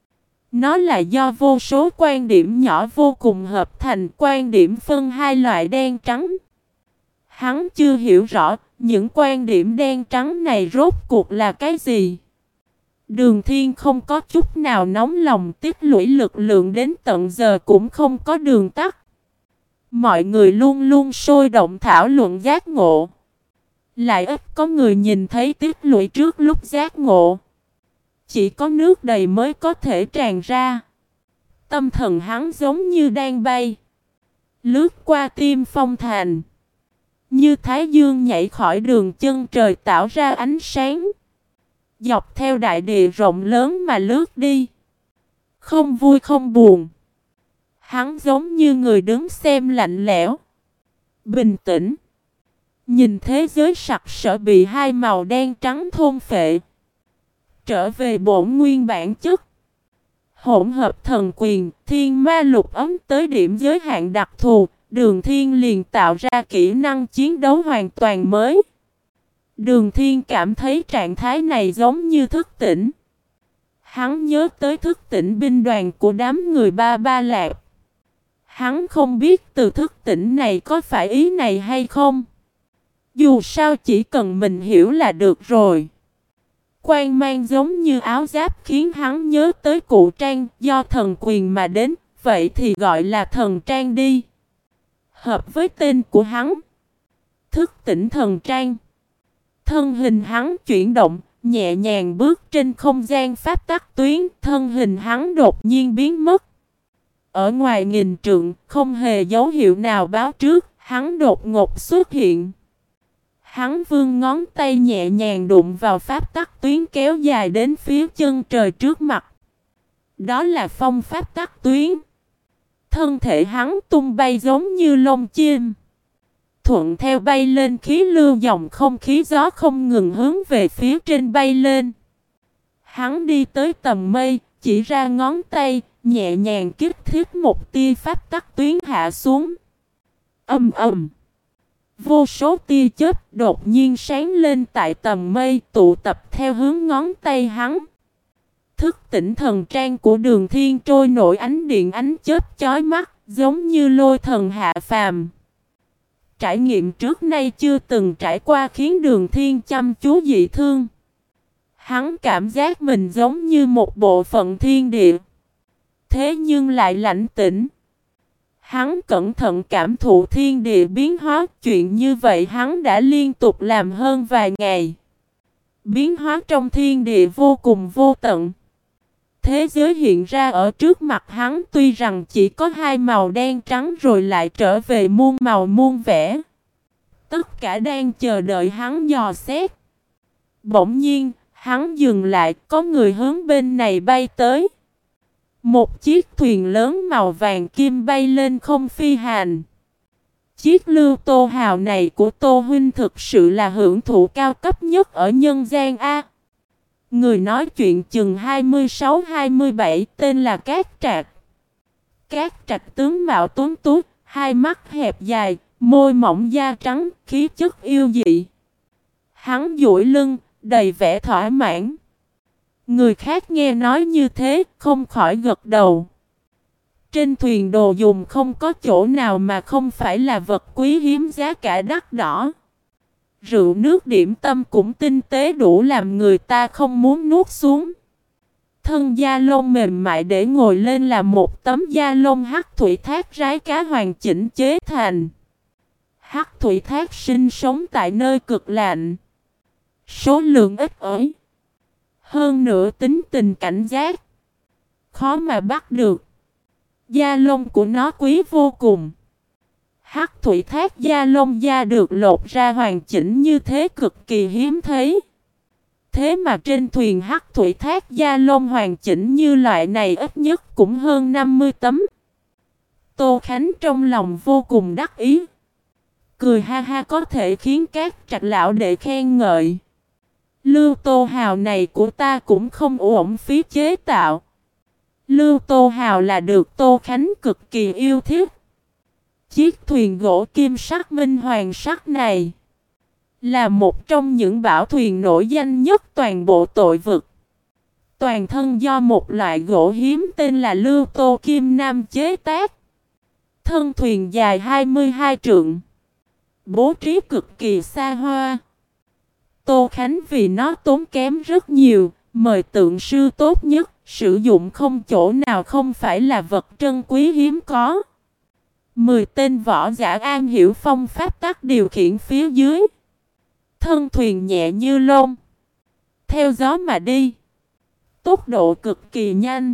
Speaker 1: Nó là do vô số quan điểm nhỏ vô cùng hợp thành, quan điểm phân hai loại đen trắng. Hắn chưa hiểu rõ những quan điểm đen trắng này rốt cuộc là cái gì. Đường Thiên không có chút nào nóng lòng tích lũy lực lượng, đến tận giờ cũng không có đường tắt. Mọi người luôn luôn sôi động thảo luận giác ngộ. Lại ít có người nhìn thấy tích lũy trước lúc giác ngộ. Chỉ có nước đầy mới có thể tràn ra. Tâm thần hắn giống như đang bay, lướt qua tim phong thành. Như thái dương nhảy khỏi đường chân trời tạo ra ánh sáng. Dọc theo đại địa rộng lớn mà lướt đi. Không vui không buồn. Hắn giống như người đứng xem lạnh lẽo, bình tĩnh. Nhìn thế giới sặc sỡ bị hai màu đen trắng thôn phệ. Trở về bổn nguyên bản chất. Hỗn hợp thần quyền, thiên ma lục ấm tới điểm giới hạn đặc thù. Đường Thiên liền tạo ra kỹ năng chiến đấu hoàn toàn mới. Đường Thiên cảm thấy trạng thái này giống như thức tỉnh. Hắn nhớ tới thức tỉnh binh đoàn của đám người Ba Ba Lạc. Hắn không biết từ thức tỉnh này có phải ý này hay không. Dù sao chỉ cần mình hiểu là được rồi. Quang mang giống như áo giáp khiến hắn nhớ tới cụ trang do thần quyền mà đến. Vậy thì gọi là thần trang đi. Hợp với tên của hắn. Thức tỉnh thần trang. Thân hình hắn chuyển động, nhẹ nhàng bước trên không gian pháp tắc tuyến. Thân hình hắn đột nhiên biến mất. Ở ngoài nghìn trượng, không hề dấu hiệu nào báo trước, hắn đột ngột xuất hiện. Hắn vươn ngón tay nhẹ nhàng đụng vào pháp tắc tuyến kéo dài đến phía chân trời trước mặt. Đó là phong pháp tắc tuyến. Thân thể hắn tung bay giống như lông chim. Thuận theo bay lên, khí lưu dòng không khí gió không ngừng hướng về phía trên bay lên. Hắn đi tới tầm mây, chỉ ra ngón tay, nhẹ nhàng kích thích một tia pháp tắc tuyến hạ xuống. Ầm ầm. Vô số tia chớp đột nhiên sáng lên tại tầm mây, tụ tập theo hướng ngón tay hắn. Thức tỉnh thần trang của Đường Thiên trôi nổi ánh điện ánh chớp chói mắt, giống như lôi thần hạ phàm. Trải nghiệm trước nay chưa từng trải qua khiến Đường Thiên chăm chú dị thương. Hắn cảm giác mình giống như một bộ phận thiên địa. Thế nhưng lại lạnh tĩnh. Hắn cẩn thận cảm thụ thiên địa biến hóa. Chuyện như vậy hắn đã liên tục làm hơn vài ngày. Biến hóa trong thiên địa vô cùng vô tận. Thế giới hiện ra ở trước mặt hắn tuy rằng chỉ có hai màu đen trắng rồi lại trở về muôn màu muôn vẻ. Tất cả đang chờ đợi hắn dò xét. Bỗng nhiên, hắn dừng lại, có người hướng bên này bay tới. Một chiếc thuyền lớn màu vàng kim bay lên không phi hành. Chiếc Lưu Tô Hào này của Tô Huynh thực sự là hưởng thụ cao cấp nhất ở nhân gian A. Người nói chuyện chừng hai mươi sáu hai mươi bảy, tên là Cát Trạc. Cát Trạc tướng mạo tuấn tú, hai mắt hẹp dài, môi mỏng da trắng, khí chất yêu dị. Hắn duỗi lưng, đầy vẻ thỏa mãn. Người khác nghe nói như thế, không khỏi gật đầu. Trên thuyền đồ dùng không có chỗ nào mà không phải là vật quý hiếm giá cả đắt đỏ. Rượu nước điểm tâm cũng tinh tế đủ làm người ta không muốn nuốt xuống. Thân da lông mềm mại để ngồi lên là một tấm da lông hắc thủy thác rái cá hoàn chỉnh chế thành. Hắc thủy thác sinh sống tại nơi cực lạnh. Số lượng ít ỏi. Hơn nữa tính tình cảnh giác. Khó mà bắt được. Da lông của nó quý vô cùng. Hắc thủy thác da lông da được lột ra hoàn chỉnh như thế cực kỳ hiếm thấy. Thế mà trên thuyền hắc thủy thác da lông hoàn chỉnh như loại này ít nhất cũng hơn năm mươi tấm. Tô Khánh trong lòng vô cùng đắc ý. Cười ha ha có thể khiến các trạch lão đệ khen ngợi. Lưu Tô Hào này của ta cũng không uổng phí chế tạo. Lưu Tô Hào là được Tô Khánh cực kỳ yêu thích. Chiếc thuyền gỗ kim sắc minh hoàng sắc này là một trong những bảo thuyền nổi danh nhất toàn bộ tội vực. Toàn thân do một loại gỗ hiếm tên là Lưu Tô Kim Nam chế tác. Thân thuyền dài hai mươi hai trượng. Bố trí cực kỳ xa hoa. Tô Khánh vì nó tốn kém rất nhiều, mời tượng sư tốt nhất, sử dụng không chỗ nào không phải là vật trân quý hiếm có. Mười tên võ giả am hiểu phong pháp tắc điều khiển phía dưới. Thân thuyền nhẹ như lông. Theo gió mà đi. Tốc độ cực kỳ nhanh.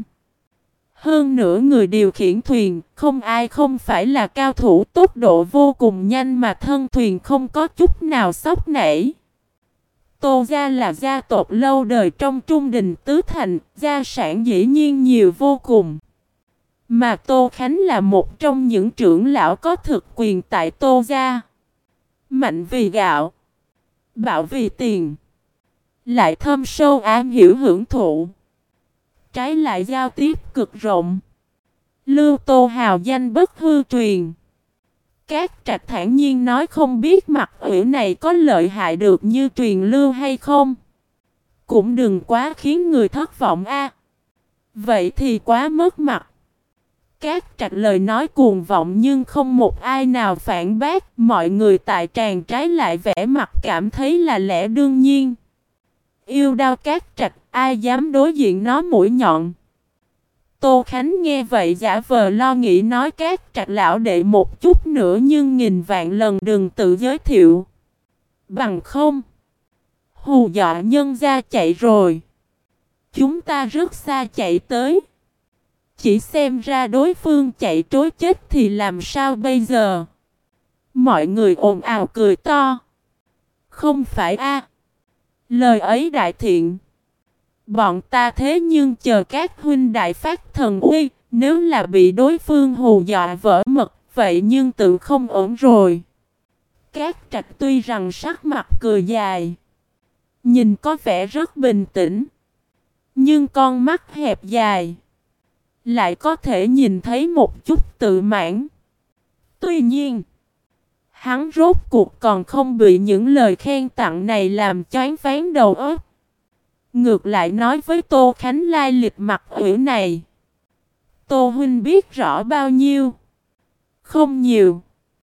Speaker 1: Hơn nữa người điều khiển thuyền, không ai không phải là cao thủ, tốc độ vô cùng nhanh mà thân thuyền không có chút nào sóc nảy. Tô gia là gia tộc lâu đời trong Trung Đình Tứ Thành, gia sản dĩ nhiên nhiều vô cùng. Mà Tô Khánh là một trong những trưởng lão có thực quyền tại Tô gia. Mạnh vì gạo, bạo vì tiền, lại thâm sâu am hiểu hưởng thụ. Trái lại giao tiếp cực rộng. Lưu Tô Hào danh bất hư truyền. Các trạch thản nhiên nói không biết mặt ủy này có lợi hại được như truyền lưu hay không. Cũng đừng quá khiến người thất vọng a. Vậy thì quá mất mặt. Các trạch lời nói cuồng vọng nhưng không một ai nào phản bác. Mọi người tại tràng trái lại vẻ mặt cảm thấy là lẽ đương nhiên. Yêu đao các trạch, ai dám đối diện nó mũi nhọn. Tô Khánh nghe vậy giả vờ lo nghĩ nói các trạch lão đệ một chút nữa nhưng nghìn vạn lần đừng tự giới thiệu. Bằng không, hù dọa nhân gia chạy rồi. Chúng ta rất xa chạy tới. Chỉ xem ra đối phương chạy trối chết thì làm sao bây giờ? Mọi người ồn ào cười to. Không phải a? Lời ấy đại thiện. Bọn ta thế nhưng chờ các huynh đại phát thần uy, nếu là bị đối phương hù dọa vỡ mật, vậy nhưng tự không ổn rồi. Các trạch tuy rằng sắc mặt cười dài, nhìn có vẻ rất bình tĩnh, nhưng con mắt hẹp dài, lại có thể nhìn thấy một chút tự mãn. Tuy nhiên, hắn rốt cuộc còn không bị những lời khen tặng này làm choáng váng đầu óc. Ngược lại nói với Tô Khánh lai lịch mặt ủy này. Tô huynh biết rõ bao nhiêu? Không nhiều.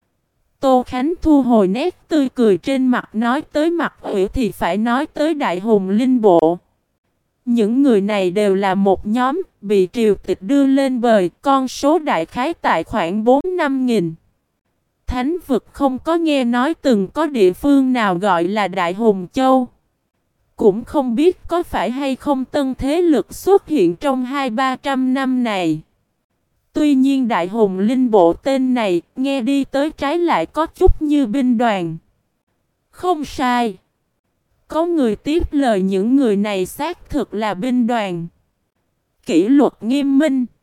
Speaker 1: Tô Khánh thu hồi nét tươi cười trên mặt, nói tới mặt ủy thì phải nói tới Đại Hùng Linh Bộ. Những người này đều là một nhóm, bị triều tịch đưa lên bờ, con số đại khái tại khoảng bốn năm nghìn. Thánh vực không có nghe nói từng có địa phương nào gọi là Đại Hùng Châu. Cũng không biết có phải hay không tân thế lực xuất hiện trong hai ba trăm năm này. Tuy nhiên Đại Hùng Linh Bộ tên này nghe đi tới trái lại có chút như binh đoàn. Không sai. Có người tiếp lời những người này xác thực là binh đoàn. Kỷ luật nghiêm minh.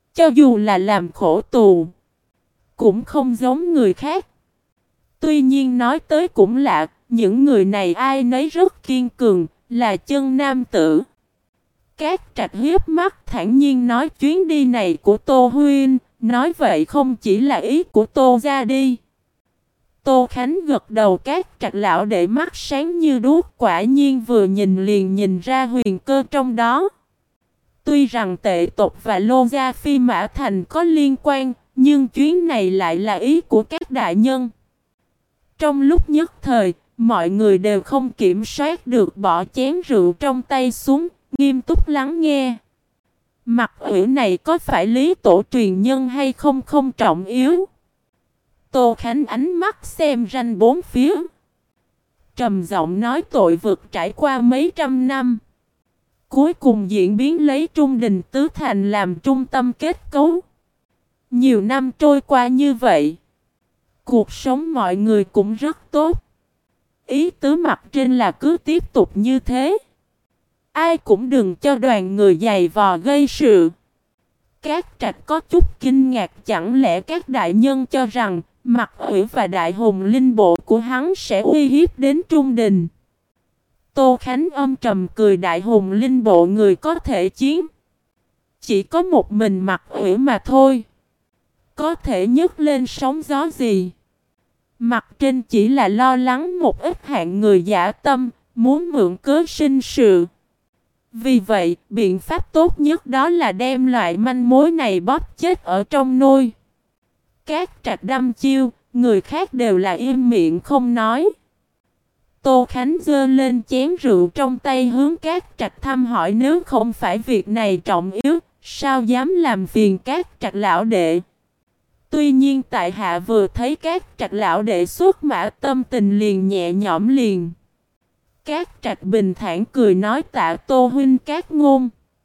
Speaker 1: Cho dù là làm khổ tù, cũng không giống người khác. Tuy nhiên nói tới cũng lạ, những người này ai nấy rất kiên cường, là chân nam tử. Cát Trạch hiếp mắt thản nhiên nói chuyến đi này của Tô Huynh, nói vậy không chỉ là ý của Tô gia đi. Tô Khánh gật đầu. Cát Trạch lão để mắt sáng như đuốc, quả nhiên vừa nhìn liền nhìn ra huyền cơ trong đó. Tuy rằng Tệ tộc và Lô gia Phi Mã Thành có liên quan, nhưng chuyến này lại là ý của các đại nhân. Trong lúc nhất thời, mọi người đều không kiểm soát được bỏ chén rượu trong tay xuống, nghiêm túc lắng nghe. Mặt ủy này có phải Lý Tổ truyền nhân hay không không trọng yếu. Tô Khánh ánh mắt xem ranh bốn phía, trầm giọng nói tội vực trải qua mấy trăm năm, cuối cùng diễn biến lấy Trung Đình Tứ Thành làm trung tâm kết cấu. Nhiều năm trôi qua như vậy, cuộc sống mọi người cũng rất tốt. Ý tứ mặt trên là cứ tiếp tục như thế, ai cũng đừng cho đoàn người giày vò gây sự. Cát Trạch có chút kinh ngạc, chẳng lẽ các đại nhân cho rằng Mặt Ủy và Đại Hùng Linh Bộ của hắn sẽ uy hiếp đến Trung Đình? Tô Khánh âm trầm cười. Đại Hùng Linh Bộ người có thể chiến, chỉ có một mình Mặt Ủy mà thôi. Có thể nhấc lên sóng gió gì? Mặt trên chỉ là lo lắng một ít hạng người giả tâm, muốn mượn cớ sinh sự. Vì vậy, biện pháp tốt nhất đó là đem loại manh mối này bóp chết ở trong nôi. Cát Trạch đăm chiêu, người khác đều là im miệng không nói. Tô Khánh giơ lên chén rượu trong tay hướng Cát Trạch thăm hỏi, nếu không phải việc này trọng yếu, sao dám làm phiền Cát Trạch lão đệ. Tuy nhiên tại hạ vừa thấy Cát Trạch lão đệ xuất mã, tâm tình liền nhẹ nhõm liền. Cát Trạch bình thản cười nói tạ Tô huynh Cát ngôn.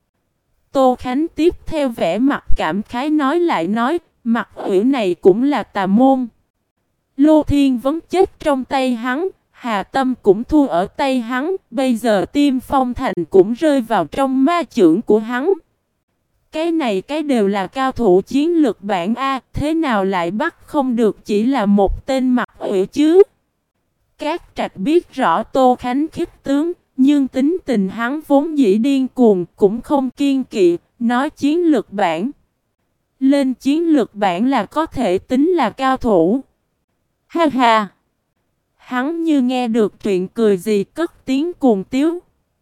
Speaker 1: Tô Khánh tiếp theo vẻ mặt cảm khái nói lại nói, Mặt Ủy này cũng là tà môn. Lô Thiên Vấn chết trong tay hắn, Hà Tâm cũng thua ở tay hắn, bây giờ Tiêm Phong Thành cũng rơi vào trong ma chưởng của hắn. Cái này cái đều là cao thủ chiến lược bản A, thế nào lại bắt không được chỉ là một tên Mặt Ủy chứ? Cát Trạch biết rõ Tô Khánh khích tướng, nhưng tính tình hắn vốn dĩ điên cuồng, cũng không kiên kỵ, nói chiến lược bản. Lên chiến lược bản là có thể tính là cao thủ. Ha ha! Hắn như nghe được chuyện cười gì cất tiếng cuồng tiếu.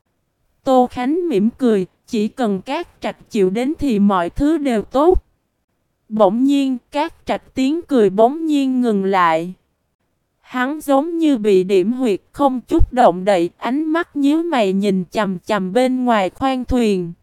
Speaker 1: Tô Khánh mỉm cười, chỉ cần Cát Trạch chịu đến thì mọi thứ đều tốt. Bỗng nhiên, Cát Trạch tiếng cười bỗng nhiên ngừng lại. Hắn giống như bị điểm huyệt, không chút động đậy, ánh mắt nhíu mày nhìn chằm chằm bên ngoài khoang thuyền.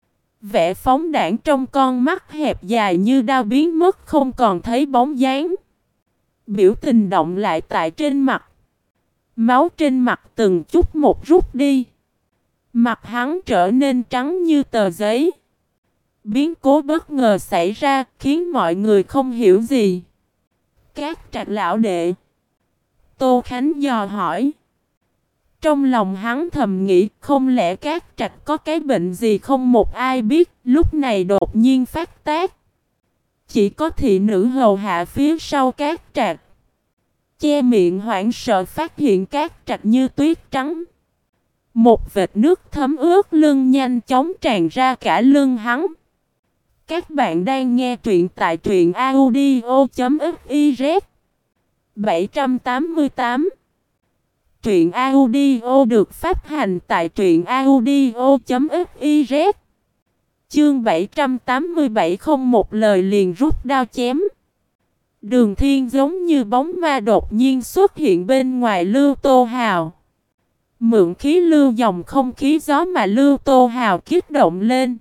Speaker 1: Vẻ phóng đãng trong con mắt hẹp dài như đao biến mất, không còn thấy bóng dáng. Biểu tình động lại tại trên mặt. Máu trên mặt từng chút một rút đi. Mặt hắn trở nên trắng như tờ giấy. Biến cố bất ngờ xảy ra khiến mọi người không hiểu gì. Cát Trạch lão đệ. Tô Khánh dò hỏi. Trong lòng hắn thầm nghĩ, không lẽ Cát Trạch có cái bệnh gì không một ai biết, lúc này đột nhiên phát tác. Chỉ có thị nữ hầu hạ phía sau Cát Trạch, che miệng hoảng sợ phát hiện Cát Trạch như tuyết trắng. Một vệt nước thấm ướt lưng nhanh chóng tràn ra cả lưng hắn. Các bạn đang nghe truyện tại truyện audio chấm fiz. bảy trăm tám mươi tám. Truyện audio được phát hành tại truyện audio chấm fiz. Chương bảy trăm tám mươi bảy không một lời liền rút đao chém. Đường Thiên giống như bóng ma đột nhiên xuất hiện bên ngoài Lưu Tô Hào. Mượn khí lưu dòng không khí gió mà Lưu Tô Hào kích động lên.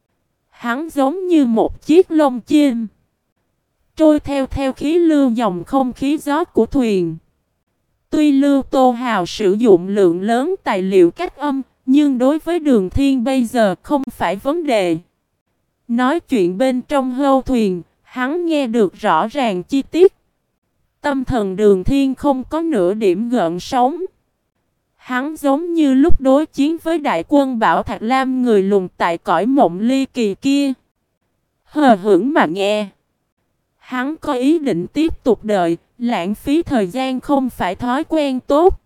Speaker 1: Hắn giống như một chiếc lông chim, trôi theo theo khí lưu dòng không khí gió của thuyền. Tuy Lưu Tô Hào sử dụng lượng lớn tài liệu cách âm, nhưng đối với Đường Thiên bây giờ không phải vấn đề. Nói chuyện bên trong hâu thuyền, hắn nghe được rõ ràng chi tiết. Tâm thần Đường Thiên không có nửa điểm gợn sóng. Hắn giống như lúc đối chiến với đại quân Bảo Thạch Lam người lùn tại cõi mộng ly kỳ kia. hờ hững mà nghe. Hắn có ý định tiếp tục đợi, lãng phí thời gian không phải thói quen tốt.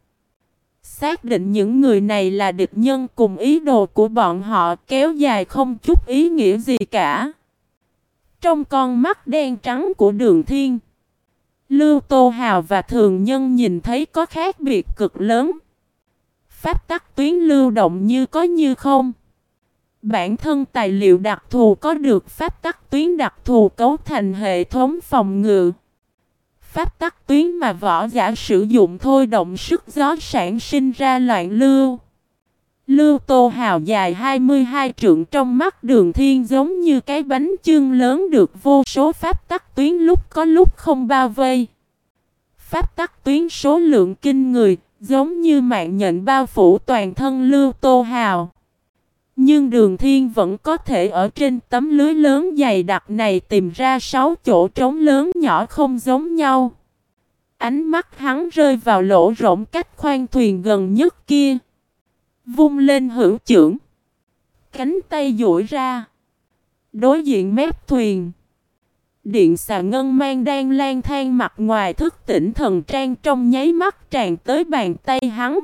Speaker 1: Xác định những người này là địch nhân cùng ý đồ của bọn họ kéo dài không chút ý nghĩa gì cả. Trong con mắt đen trắng của Đường Thiên, Lưu Tô Hào và thường nhân nhìn thấy có khác biệt cực lớn. Pháp tắc tuyến lưu động như có như không. Bản thân tài liệu đặc thù có được pháp tắc tuyến đặc thù cấu thành hệ thống phòng ngự. Pháp tắc tuyến mà võ giả sử dụng thôi động sức gió sản sinh ra loạn lưu. Lưu Tô Hào dài hai mươi hai trượng trong mắt Đường Thiên giống như cái bánh chưng lớn được vô số pháp tắc tuyến lúc có lúc không bao vây. Pháp tắc tuyến số lượng kinh người, giống như mạng nhện bao phủ toàn thân Lưu Tô Hào. Nhưng Đường Thiên vẫn có thể ở trên tấm lưới lớn dày đặc này tìm ra sáu chỗ trống lớn nhỏ không giống nhau. Ánh mắt hắn rơi vào lỗ rỗng cách khoang thuyền gần nhất kia. Vung lên hữu chưởng. Cánh tay duỗi ra. Đối diện mép thuyền. Điện xà ngân mang đang lang thang mặt ngoài thức tỉnh thần trang trong nháy mắt tràn tới bàn tay hắn.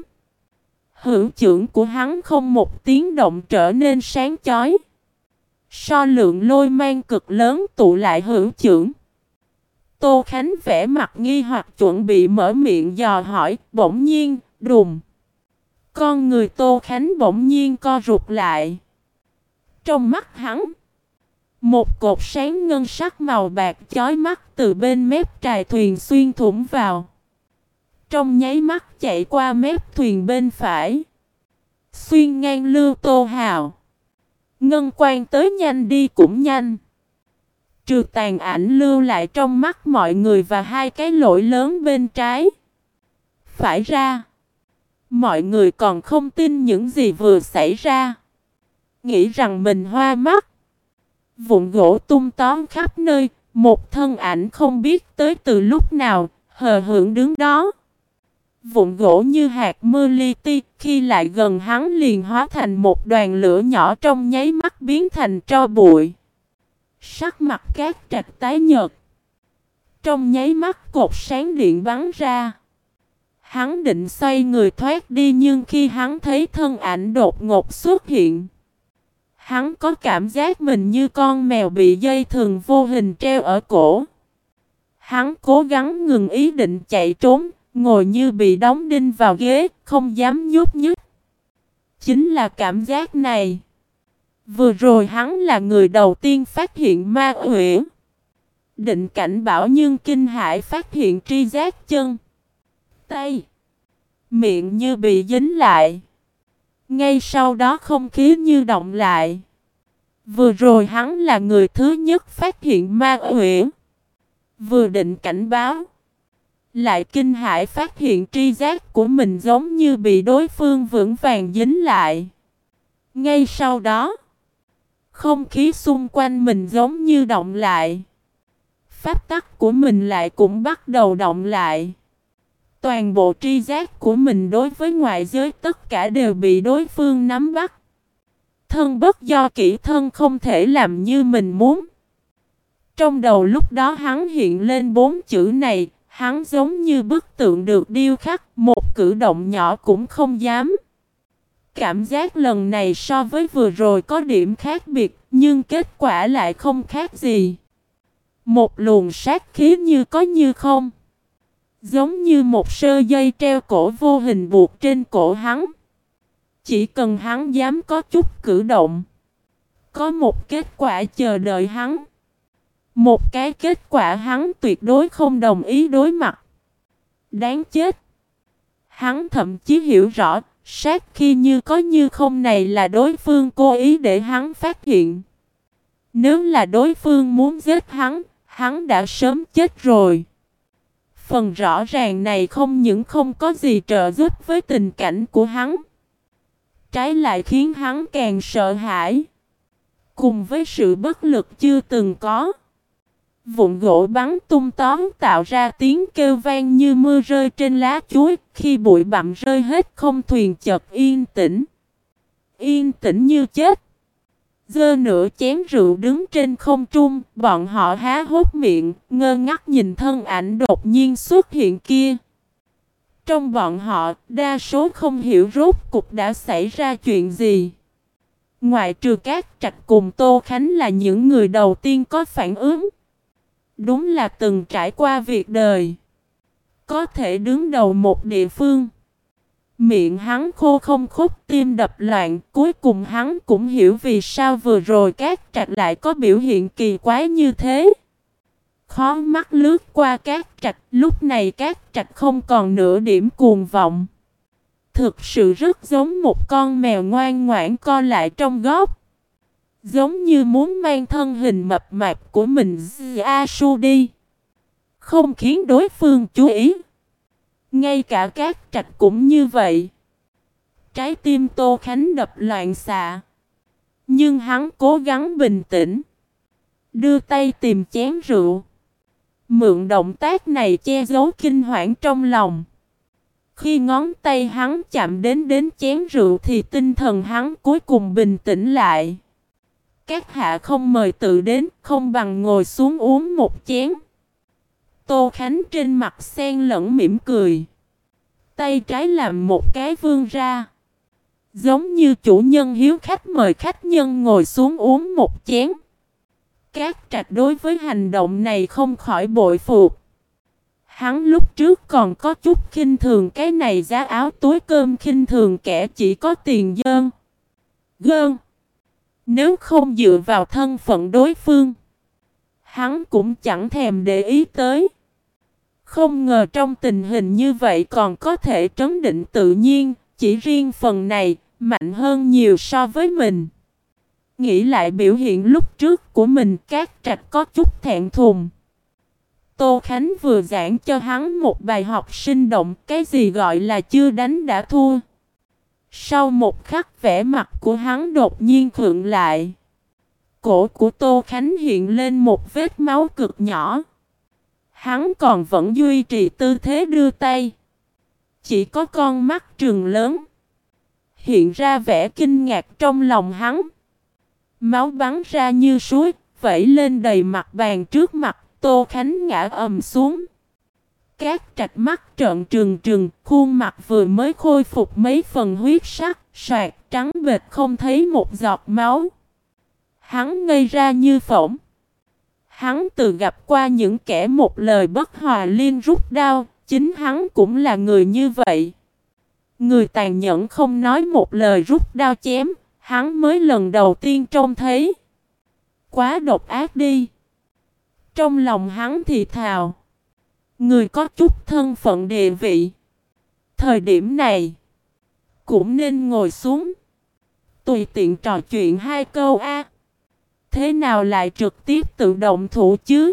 Speaker 1: Hữu chưởng của hắn không một tiếng động trở nên sáng chói. So lượng lôi mang cực lớn tụ lại hữu chưởng. Tô Khánh vẽ mặt nghi hoặc chuẩn bị mở miệng dò hỏi, bỗng nhiên, đùng. Con người Tô Khánh bỗng nhiên co rụt lại. Trong mắt hắn, một cột sáng ngân sắc màu bạc chói mắt từ bên mép trài thuyền xuyên thủng vào. Trong nháy mắt chạy qua mép thuyền bên phải. Xuyên ngang Lưu Tô Hào. Ngân quang tới nhanh đi cũng nhanh. Trừ tàn ảnh lưu lại trong mắt mọi người và hai cái lỗ lớn bên trái. Phải ra. Mọi người còn không tin những gì vừa xảy ra. Nghĩ rằng mình hoa mắt. Vụn gỗ tung tóm khắp nơi. Một thân ảnh không biết tới từ lúc nào. Hờ hững đứng đó. Vụn gỗ như hạt mưa li ti. Khi lại gần hắn liền hóa thành một đoàn lửa nhỏ trong nháy mắt biến thành tro bụi. Sắc mặt Cát Trạch tái nhợt. Trong nháy mắt cột sáng điện bắn ra. Hắn định xoay người thoát đi nhưng khi hắn thấy thân ảnh đột ngột xuất hiện. Hắn có cảm giác mình như con mèo bị dây thừng vô hình treo ở cổ. Hắn cố gắng ngừng ý định chạy trốn, ngồi như bị đóng đinh vào ghế, không dám nhúc nhích. Chính là cảm giác này. Vừa rồi hắn là người đầu tiên phát hiện ma huyễn. Định cảnh bảo nhưng kinh hãi phát hiện tri giác chân. Tay. Miệng như bị dính lại. Ngay sau đó không khí như động lại. Vừa rồi hắn là người thứ nhất phát hiện ma huyễn. Vừa định cảnh báo. Lại kinh hãi phát hiện tri giác của mình giống như bị đối phương vững vàng dính lại. Ngay sau đó. Không khí xung quanh mình giống như động lại. Pháp tắc của mình lại cũng bắt đầu động lại. Toàn bộ tri giác của mình đối với ngoại giới tất cả đều bị đối phương nắm bắt. Thân bất do kỹ thân không thể làm như mình muốn. Trong đầu lúc đó hắn hiện lên bốn chữ này, hắn giống như bức tượng được điêu khắc, một cử động nhỏ cũng không dám. Cảm giác lần này so với vừa rồi có điểm khác biệt, nhưng kết quả lại không khác gì. Một luồng sát khí như có như không. Giống như một sơ dây treo cổ vô hình buộc trên cổ hắn. Chỉ cần hắn dám có chút cử động. Có một kết quả chờ đợi hắn. Một cái kết quả hắn tuyệt đối không đồng ý đối mặt. Đáng chết. Hắn thậm chí hiểu rõ. Sát khi như có như không này là đối phương cố ý để hắn phát hiện. Nếu là đối phương muốn giết hắn, hắn đã sớm chết rồi. Phần rõ ràng này không những không có gì trợ giúp với tình cảnh của hắn. Trái lại khiến hắn càng sợ hãi. Cùng với sự bất lực chưa từng có. Vụn gỗ bắn tung tóm tạo ra tiếng kêu vang như mưa rơi trên lá chuối. Khi bụi bặm rơi hết không thuyền chợt yên tĩnh. Yên tĩnh như chết. giơ nửa chén rượu đứng trên không trung, bọn họ há hốc miệng, ngơ ngác nhìn thân ảnh đột nhiên xuất hiện kia. Trong bọn họ, đa số không hiểu rốt cuộc đã xảy ra chuyện gì. Ngoại trừ Cát Trạch cùng Tô Khánh là những người đầu tiên có phản ứng. Đúng là từng trải qua việc đời. Có thể đứng đầu một địa phương. Miệng hắn khô không khúc, tim đập loạn. Cuối cùng hắn cũng hiểu vì sao vừa rồi Cát Trạch lại có biểu hiện kỳ quái như thế. Khó mắt lướt qua Cát Trạch. Lúc này Cát Trạch không còn nửa điểm cuồng vọng. Thực sự rất giống một con mèo ngoan ngoãn co lại trong góc. Giống như muốn mang thân hình mập mạp của mình A Su đi. Không khiến đối phương chú ý. Ngay cả Cát Trạch cũng như vậy. Trái tim Tô Khánh đập loạn xạ. Nhưng hắn cố gắng bình tĩnh. Đưa tay tìm chén rượu. Mượn động tác này che giấu kinh hoảng trong lòng. Khi ngón tay hắn chạm đến đến chén rượu thì tinh thần hắn cuối cùng bình tĩnh lại. Các hạ không mời tự đến, không bằng ngồi xuống uống một chén. Tô Khánh trên mặt xen lẫn mỉm cười. Tay trái làm một cái vươn ra. Giống như chủ nhân hiếu khách mời khách nhân ngồi xuống uống một chén. Cát Trạch đối với hành động này không khỏi bội phục. Hắn lúc trước còn có chút khinh thường cái này giá áo túi cơm, khinh thường kẻ chỉ có tiền dơn. Gơn. Nếu không dựa vào thân phận đối phương, hắn cũng chẳng thèm để ý tới. Không ngờ trong tình hình như vậy còn có thể trấn định tự nhiên, chỉ riêng phần này, mạnh hơn nhiều so với mình. Nghĩ lại biểu hiện lúc trước của mình, Cát Trạch có chút thẹn thùng. Tô Khánh vừa giảng cho hắn một bài học sinh động, cái gì gọi là chưa đánh đã thua. Sau một khắc vẻ mặt của hắn đột nhiên khựng lại. Cổ của Tô Khánh hiện lên một vết máu cực nhỏ. Hắn còn vẫn duy trì tư thế đưa tay. Chỉ có con mắt trừng lớn. Hiện ra vẻ kinh ngạc trong lòng hắn. Máu bắn ra như suối, vẩy lên đầy mặt bàn trước mặt. Tô Khánh ngã ầm xuống. Cát Trạch mắt trợn trừng trừng, khuôn mặt vừa mới khôi phục mấy phần huyết sắc, soạt trắng bệch không thấy một giọt máu. Hắn ngây ra như phỗng. Hắn từng gặp qua những kẻ một lời bất hòa liên rút đao, chính hắn cũng là người như vậy. Người tàn nhẫn không nói một lời rút đao chém, hắn mới lần đầu tiên trông thấy. Quá độc ác đi. Trong lòng hắn thì thào. Người có chút thân phận địa vị. Thời điểm này, cũng nên ngồi xuống. Tùy tiện trò chuyện hai câu a. Thế nào lại trực tiếp tự động thủ chứ?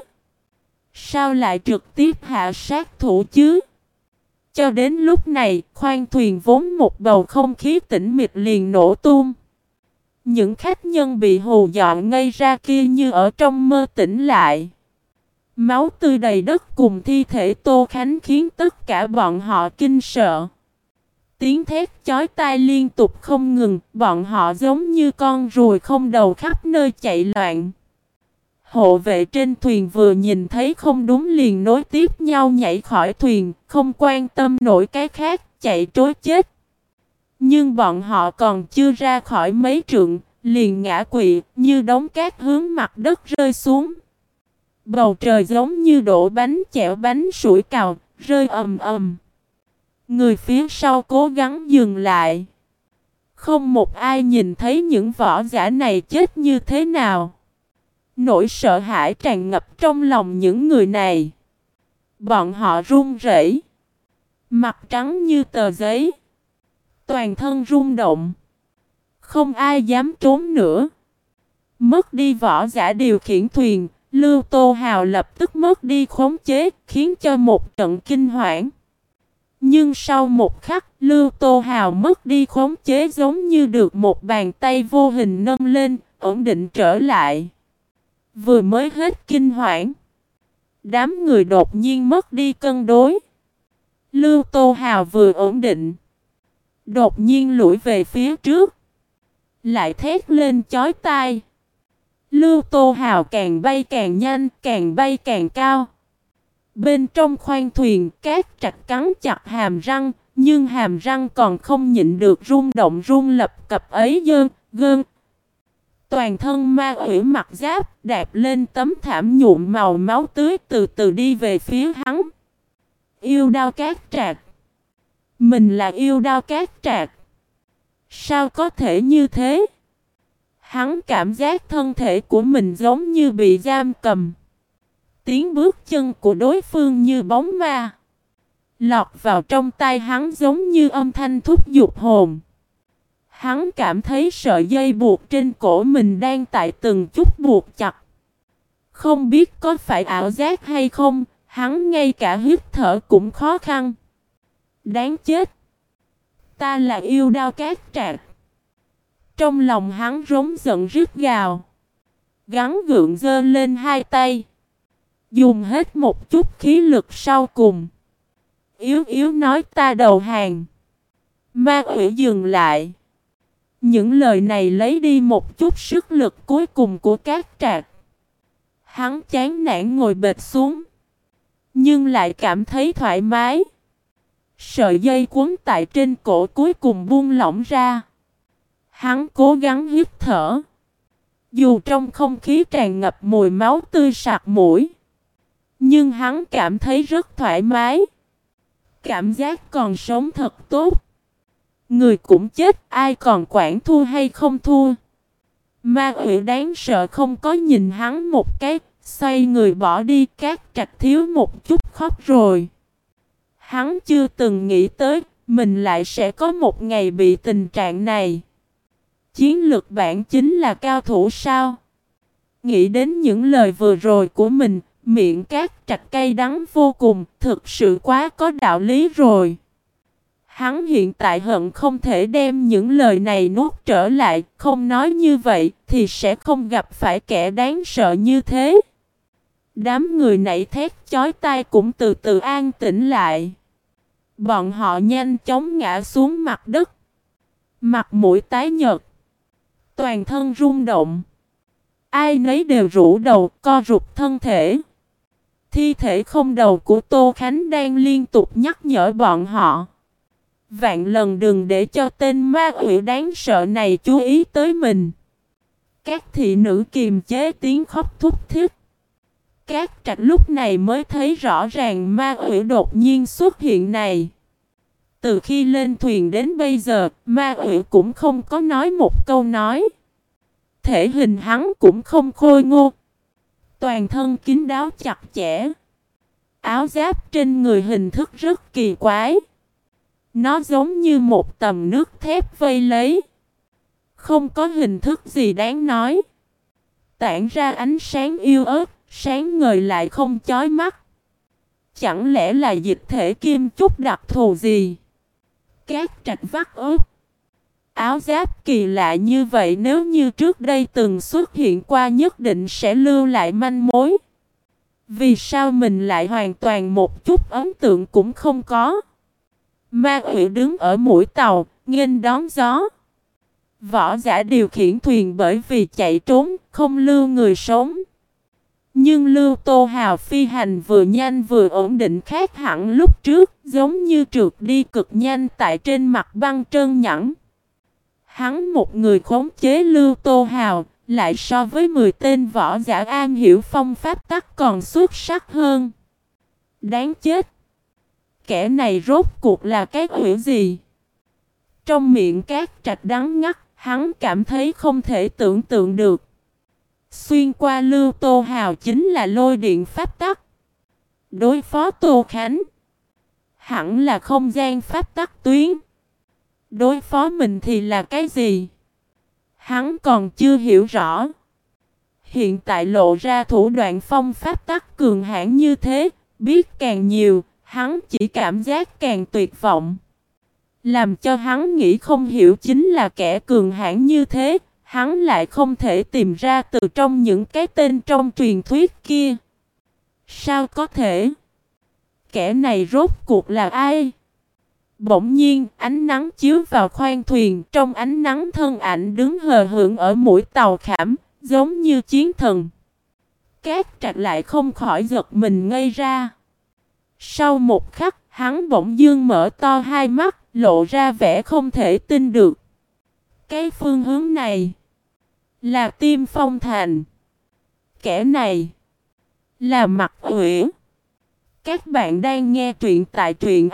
Speaker 1: Sao lại trực tiếp hạ sát thủ chứ? Cho đến lúc này, khoang thuyền vốn một bầu không khí tĩnh mịch liền nổ tung. Những khách nhân bị hù dọa ngây ra kia như ở trong mơ tỉnh lại. Máu tươi đầy đất cùng thi thể Tô Khánh khiến tất cả bọn họ kinh sợ. Tiếng thét chói tai liên tục không ngừng, bọn họ giống như con ruồi không đầu khắp nơi chạy loạn. Hộ vệ trên thuyền vừa nhìn thấy không đúng liền nối tiếp nhau nhảy khỏi thuyền, không quan tâm nổi cái khác, chạy trối chết. Nhưng bọn họ còn chưa ra khỏi mấy trượng, liền ngã quỵ, như đống cát hướng mặt đất rơi xuống. Bầu trời giống như đổ bánh chẻo bánh sủi cào, rơi ầm ầm. Người phía sau cố gắng dừng lại. Không một ai nhìn thấy những võ giả này chết như thế nào. Nỗi sợ hãi tràn ngập trong lòng những người này. Bọn họ run rẩy, mặt trắng như tờ giấy, toàn thân rung động. Không ai dám trốn nữa. Mất đi võ giả điều khiển thuyền, Lưu Tô Hào lập tức mất đi khống chế, khiến cho một trận kinh hoảng. Nhưng sau một khắc, Lưu Tô Hào mất đi khống chế giống như được một bàn tay vô hình nâng lên, ổn định trở lại. Vừa mới hết kinh hoảng, đám người đột nhiên mất đi cân đối. Lưu Tô Hào vừa ổn định, đột nhiên lùi về phía trước. lại thét lên chói tai. Lưu Tô Hào càng bay càng nhanh, càng bay càng cao. Bên trong khoang thuyền, Cát Trạch cắn chặt hàm răng, nhưng hàm răng còn không nhịn được rung động rung lập cập ấy dơn, gơn. Toàn thân ma ủy mặc giáp đạp lên tấm thảm nhuộm màu máu tươi từ từ đi về phía hắn. Yêu đao Cát Trạc. Mình là yêu đao Cát Trạc. Sao có thể như thế? Hắn cảm giác thân thể của mình giống như bị giam cầm. Tiếng bước chân của đối phương như bóng ma. Lọt vào trong tai hắn giống như âm thanh thúc giục hồn. Hắn cảm thấy sợi dây buộc trên cổ mình đang tại từng chút buộc chặt. Không biết có phải ảo giác hay không, hắn ngay cả hít thở cũng khó khăn. Đáng chết! Ta là yêu đao Cát Trạc. Trong lòng hắn rống giận rít gào. Gắng gượng giơ lên hai tay. Dùng hết một chút khí lực sau cùng. Yếu yếu nói ta đầu hàng. Ma quỷ dừng lại. Những lời này lấy đi một chút sức lực cuối cùng của Cát Trạc. Hắn chán nản ngồi bệt xuống. Nhưng lại cảm thấy thoải mái. Sợi dây quấn tại trên cổ cuối cùng buông lỏng ra. Hắn cố gắng hít thở. Dù trong không khí tràn ngập mùi máu tươi sặc mũi. Nhưng hắn cảm thấy rất thoải mái. Cảm giác còn sống thật tốt. Người cũng chết, ai còn quản thua hay không thua. Ma quỷ đáng sợ không có nhìn hắn một cái, xoay người bỏ đi. Cát Trạch thiếu một chút khóc rồi. Hắn chưa từng nghĩ tới, mình lại sẽ có một ngày bị tình trạng này. Chiến lược bản chính là cao thủ sao? Nghĩ đến những lời vừa rồi của mình, miệng Cát Trạch cay đắng vô cùng, thực sự quá có đạo lý rồi. Hắn hiện tại hận không thể đem những lời này nuốt trở lại, không nói như vậy thì sẽ không gặp phải kẻ đáng sợ như thế. Đám người nảy thét chói tai cũng từ từ an tĩnh lại. Bọn họ nhanh chóng ngã xuống mặt đất. Mặt mũi tái nhợt. Toàn thân rung động. Ai nấy đều rũ đầu, co rụt thân thể. Thi thể không đầu của Tô Khánh đang liên tục nhắc nhở bọn họ. Vạn lần đừng để cho tên ma quỷ đáng sợ này chú ý tới mình. Các thị nữ kiềm chế tiếng khóc thúc thích. Cát Trạch lúc này mới thấy rõ ràng ma quỷ đột nhiên xuất hiện này. Từ khi lên thuyền đến bây giờ, ma quỷ cũng không có nói một câu nói. Thể hình hắn cũng không khôi ngô. Toàn thân kín đáo chặt chẽ. Áo giáp trên người hình thức rất kỳ quái. Nó giống như một tầm nước thép vây lấy. Không có hình thức gì đáng nói. Tản ra ánh sáng yêu ớt, sáng ngời lại không chói mắt. Chẳng lẽ là dịch thể kim chút đặc thù gì? Cát Trạch vắt ớt. Áo giáp kỳ lạ như vậy nếu như trước đây từng xuất hiện qua nhất định sẽ lưu lại manh mối. Vì sao mình lại hoàn toàn một chút ấn tượng cũng không có? Ma quỷ đứng ở mũi tàu, nghênh đón gió. Võ giả điều khiển thuyền bởi vì chạy trốn, không lưu người sống. Nhưng Lưu Tô Hào phi hành vừa nhanh vừa ổn định khác hẳn lúc trước, giống như trượt đi cực nhanh tại trên mặt băng trơn nhẵn. Hắn một người khống chế Lưu Tô Hào, lại so với mười tên võ giả am hiểu phong pháp tắc còn xuất sắc hơn. Đáng chết! Kẻ này rốt cuộc là cái quỷ gì? Trong miệng Cát Trạch đắng ngắt, hắn cảm thấy không thể tưởng tượng được. Xuyên qua Lưu Tô Hào chính là lôi điện pháp tắc. Đối phó Tô Khánh, hẳn là không gian pháp tắc tuyến. Đối phó mình thì là cái gì? Hắn còn chưa hiểu rõ. Hiện tại lộ ra thủ đoạn phong pháp tắc cường hãn như thế, biết càng nhiều, hắn chỉ cảm giác càng tuyệt vọng. Làm cho hắn nghĩ không hiểu chính là kẻ cường hãn như thế, hắn lại không thể tìm ra từ trong những cái tên trong truyền thuyết kia. Sao có thể? Kẻ này rốt cuộc là ai? Bỗng nhiên, ánh nắng chiếu vào khoang thuyền, trong ánh nắng thân ảnh đứng hờ hững ở mũi tàu khảm, giống như chiến thần. Cát Trạch lại không khỏi giật mình ngây ra. Sau một khắc, hắn bỗng dưng mở to hai mắt, lộ ra vẻ không thể tin được. Cái phương hướng này là Tiêm Phong Thành. Kẻ này là Mặc Uyển. Các bạn đang nghe truyện tại truyện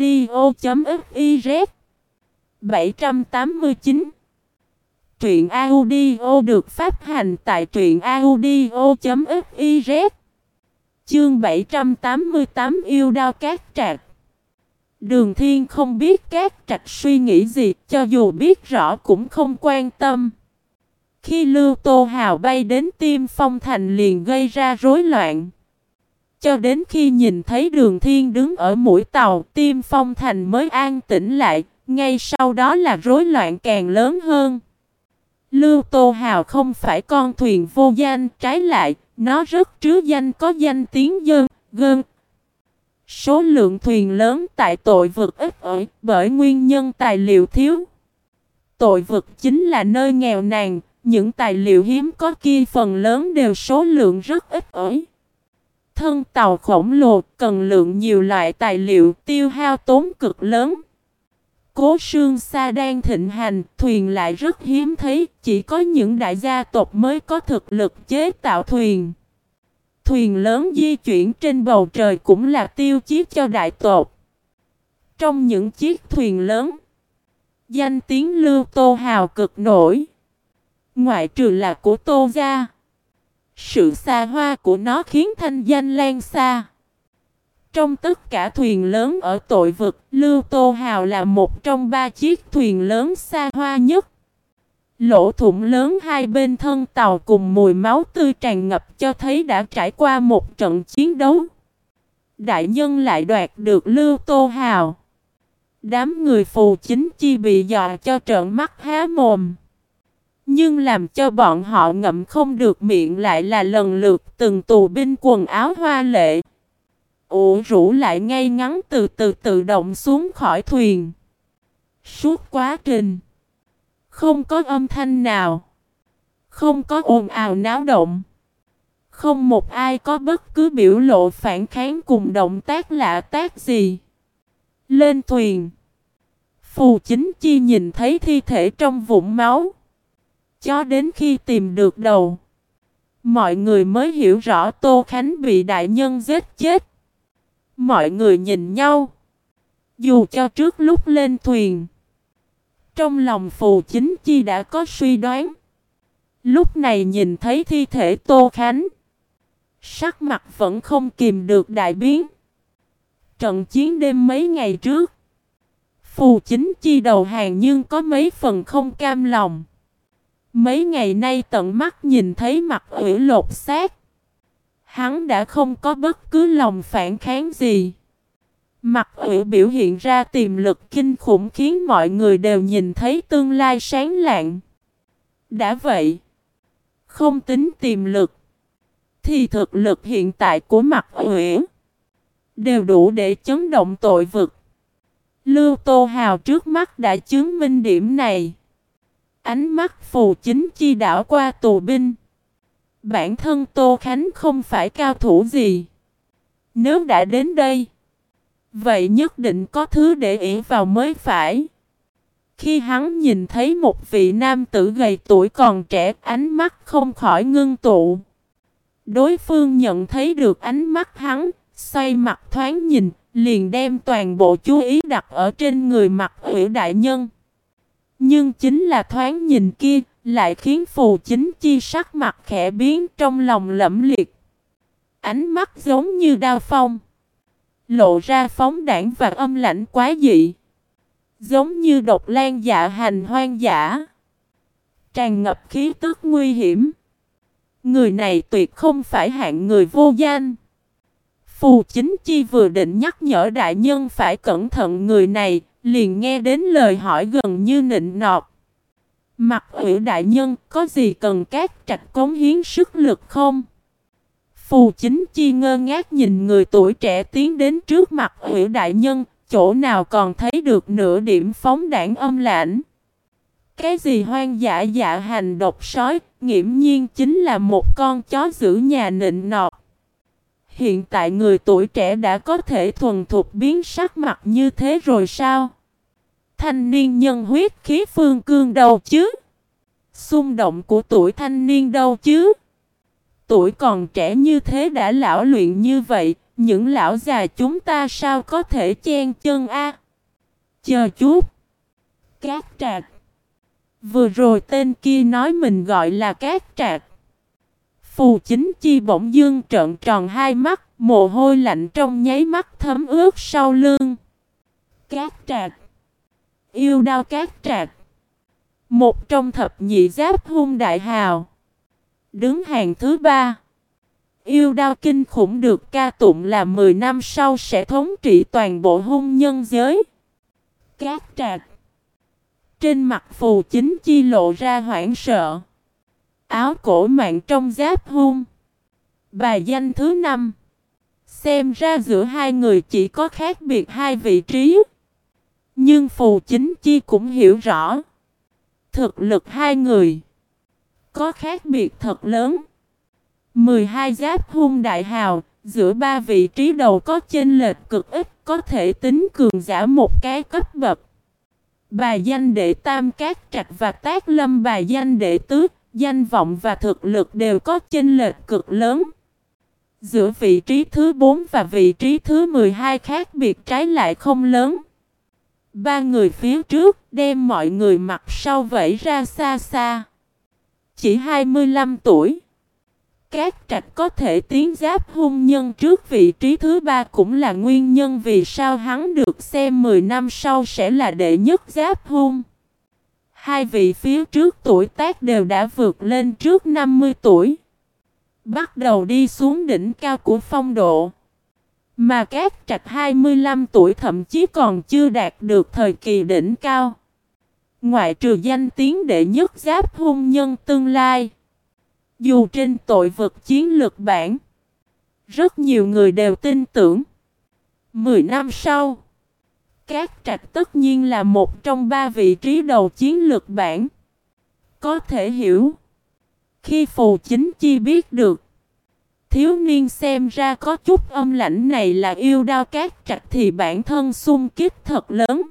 Speaker 1: audio.fiz. bảy trăm tám mươi chín. Truyện audio được phát hành tại truyện audio.fiz. Chương bảy trăm tám mươi tám yêu đao Cát Trạch. Đường Thiên không biết Cát Trạch suy nghĩ gì, cho dù biết rõ cũng không quan tâm. Khi Lưu Tô Hào bay đến Tiêm Phong Thành liền gây ra rối loạn. Cho đến khi nhìn thấy Đường Thiên đứng ở mũi tàu, Tiêm Phong Thành mới an tĩnh lại, ngay sau đó là rối loạn càng lớn hơn. Lưu Tô Hào không phải con thuyền vô danh, trái lại, nó rất trứ danh có danh tiếng dơn, gơn. Số lượng thuyền lớn tại tội vực ít ỏi bởi nguyên nhân tài liệu thiếu. Tội vực chính là nơi nghèo nàn, những tài liệu hiếm có kia phần lớn đều số lượng rất ít ỏi. Thân tàu khổng lồ cần lượng nhiều loại tài liệu tiêu hao tốn cực lớn. Cố Sương Sa đang thịnh hành, thuyền lại rất hiếm thấy, chỉ có những đại gia tộc mới có thực lực chế tạo thuyền. Thuyền lớn di chuyển trên bầu trời cũng là tiêu chí cho đại tộc. Trong những chiếc thuyền lớn, danh tiếng Lưu Tô Hào cực nổi. Ngoại trừ là của Tô gia, sự xa hoa của nó khiến thanh danh lan xa. Trong tất cả thuyền lớn ở tội vực, Lưu Tô Hào là một trong ba chiếc thuyền lớn xa hoa nhất. Lỗ thủng lớn hai bên thân tàu cùng mùi máu tươi tràn ngập cho thấy đã trải qua một trận chiến đấu. Đại nhân lại đoạt được Lưu Tô Hào. Đám người Phù Chính Chi bị dọa cho trợn mắt há mồm. Nhưng làm cho bọn họ ngậm không được miệng lại là lần lượt từng tù binh quần áo hoa lệ. Ủ rũ lại ngay ngắn từ từ tự động xuống khỏi thuyền. Suốt quá trình, không có âm thanh nào, không có ồn ào náo động, không một ai có bất cứ biểu lộ phản kháng cùng động tác lạ tác gì. Lên thuyền, Phù Chính Chi nhìn thấy thi thể trong vũng máu. Cho đến khi tìm được đầu, mọi người mới hiểu rõ Tô Khánh bị đại nhân giết chết. Mọi người nhìn nhau. Dù cho trước lúc lên thuyền, trong lòng Phù Chính Chi đã có suy đoán. Lúc này nhìn thấy thi thể Tô Khánh, sắc mặt vẫn không kìm được đại biến. Trận chiến đêm mấy ngày trước, Phù Chính Chi đầu hàng nhưng có mấy phần không cam lòng. Mấy ngày nay tận mắt nhìn thấy Mặc Uyển lột xác, hắn đã không có bất cứ lòng phản kháng gì. Mặc Uyển biểu hiện ra tiềm lực kinh khủng khiến mọi người đều nhìn thấy tương lai sáng lạng. Đã vậy, không tính tiềm lực, thì thực lực hiện tại của Mặc Uyển đều đủ để chấn động tội vực. Lưu Tô Hào trước mắt đã chứng minh điểm này. Ánh mắt Phù Chính Chi đảo qua tù binh. Bản thân Tô Khánh không phải cao thủ gì. Nếu đã đến đây, vậy nhất định có thứ để ỷ vào mới phải. Khi hắn nhìn thấy một vị nam tử gầy tuổi còn trẻ, ánh mắt không khỏi ngưng tụ. Đối phương nhận thấy được ánh mắt hắn, xoay mặt thoáng nhìn, liền đem toàn bộ chú ý đặt ở trên người Mặc Uyển đại nhân. Nhưng chính là thoáng nhìn kia, lại khiến Phù Chính Chi sắc mặt khẽ biến, trong lòng lẫm liệt. Ánh mắt giống như đao phong, lộ ra phóng đãng và âm lãnh quá dị. Giống như độc lan dạ hành hoang dã, tràn ngập khí tức nguy hiểm. Người này tuyệt không phải hạng người vô danh. Phù Chính Chi vừa định nhắc nhở đại nhân phải cẩn thận người này, liền nghe đến lời hỏi gần như nịnh nọt. Mặc Uyển đại nhân, có gì cần Cát Trạch cống hiến sức lực không? Phù Chính Chi ngơ ngác nhìn người tuổi trẻ tiến đến trước Mặc Uyển đại nhân, chỗ nào còn thấy được nửa điểm phóng đãng âm lãnh. Cái gì hoang dã dạ hành độc sói, nghiễm nhiên chính là một con chó giữ nhà nịnh nọt. Hiện tại người tuổi trẻ đã có thể thuần thục biến sắc mặt như thế rồi sao? Thanh niên nhân huyết khí phương cương đâu chứ? Xung động của tuổi thanh niên đâu chứ? Tuổi còn trẻ như thế đã lão luyện như vậy, những lão già chúng ta sao có thể chen chân a? Chờ chút. Cát Trạc. Vừa rồi tên kia nói mình gọi là Cát Trạc. Phù Chính Chi bỗng dưng trợn tròn hai mắt, mồ hôi lạnh trong nháy mắt thấm ướt sau lưng. Cát Trạc. Yêu đao Cát Trạc. Một trong thập nhị giáp hung đại hào. Đứng hàng thứ ba. Yêu đao kinh khủng được ca tụng là mười năm sau sẽ thống trị toàn bộ hung nhân giới. Cát Trạc. Trên mặt Phù Chính Chi lộ ra hoảng sợ. Áo cổ mạng trong giáp hung. Bài danh thứ năm. Xem ra giữa hai người chỉ có khác biệt hai vị trí. Nhưng Phù Chính Chi cũng hiểu rõ. Thực lực hai người có khác biệt thật lớn. mười hai giáp hung đại hào, giữa ba vị trí đầu có chênh lệch cực ít, có thể tính cường giả một cái cấp bậc. Bài danh đệ tam Cát Trạc và Tác Lâm bài danh đệ tứ, danh vọng và thực lực đều có chênh lệch cực lớn. Giữa vị trí thứ bốn và vị trí thứ mười hai khác biệt trái lại không lớn. Ba người phía trước đem mọi người mặt sau vẫy ra xa xa. Chỉ hai mươi lăm tuổi. Cát Trạc có thể tiến giáp hung nhân trước vị trí thứ ba cũng là nguyên nhân vì sao hắn được xem mười năm sau sẽ là đệ nhất giáp hung. Hai vị phía trước tuổi tác đều đã vượt lên trước năm mươi tuổi. Bắt đầu đi xuống đỉnh cao của phong độ. Mà Cát Trạc hai mươi lăm tuổi thậm chí còn chưa đạt được thời kỳ đỉnh cao. Ngoại trừ danh tiếng đệ nhất giáp hung nhân tương lai. Dù trên tội vực chiến lược bản, rất nhiều người đều tin tưởng. Mười năm sau, Cát Trạc tất nhiên là một trong ba vị trí đầu chiến lược bản. Có thể hiểu. Khi Phù Chính Chi biết được thiếu niên xem ra có chút âm lãnh này là yêu đao Cát Trạc thì bản thân xung kích thật lớn.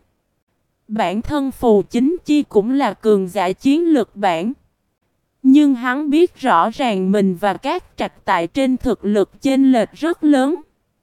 Speaker 1: Bản thân Phù Chính Chi cũng là cường giả chiến lược bản. Nhưng hắn biết rõ ràng mình và Cát Trạc tại trên thực lực chênh lệch rất lớn.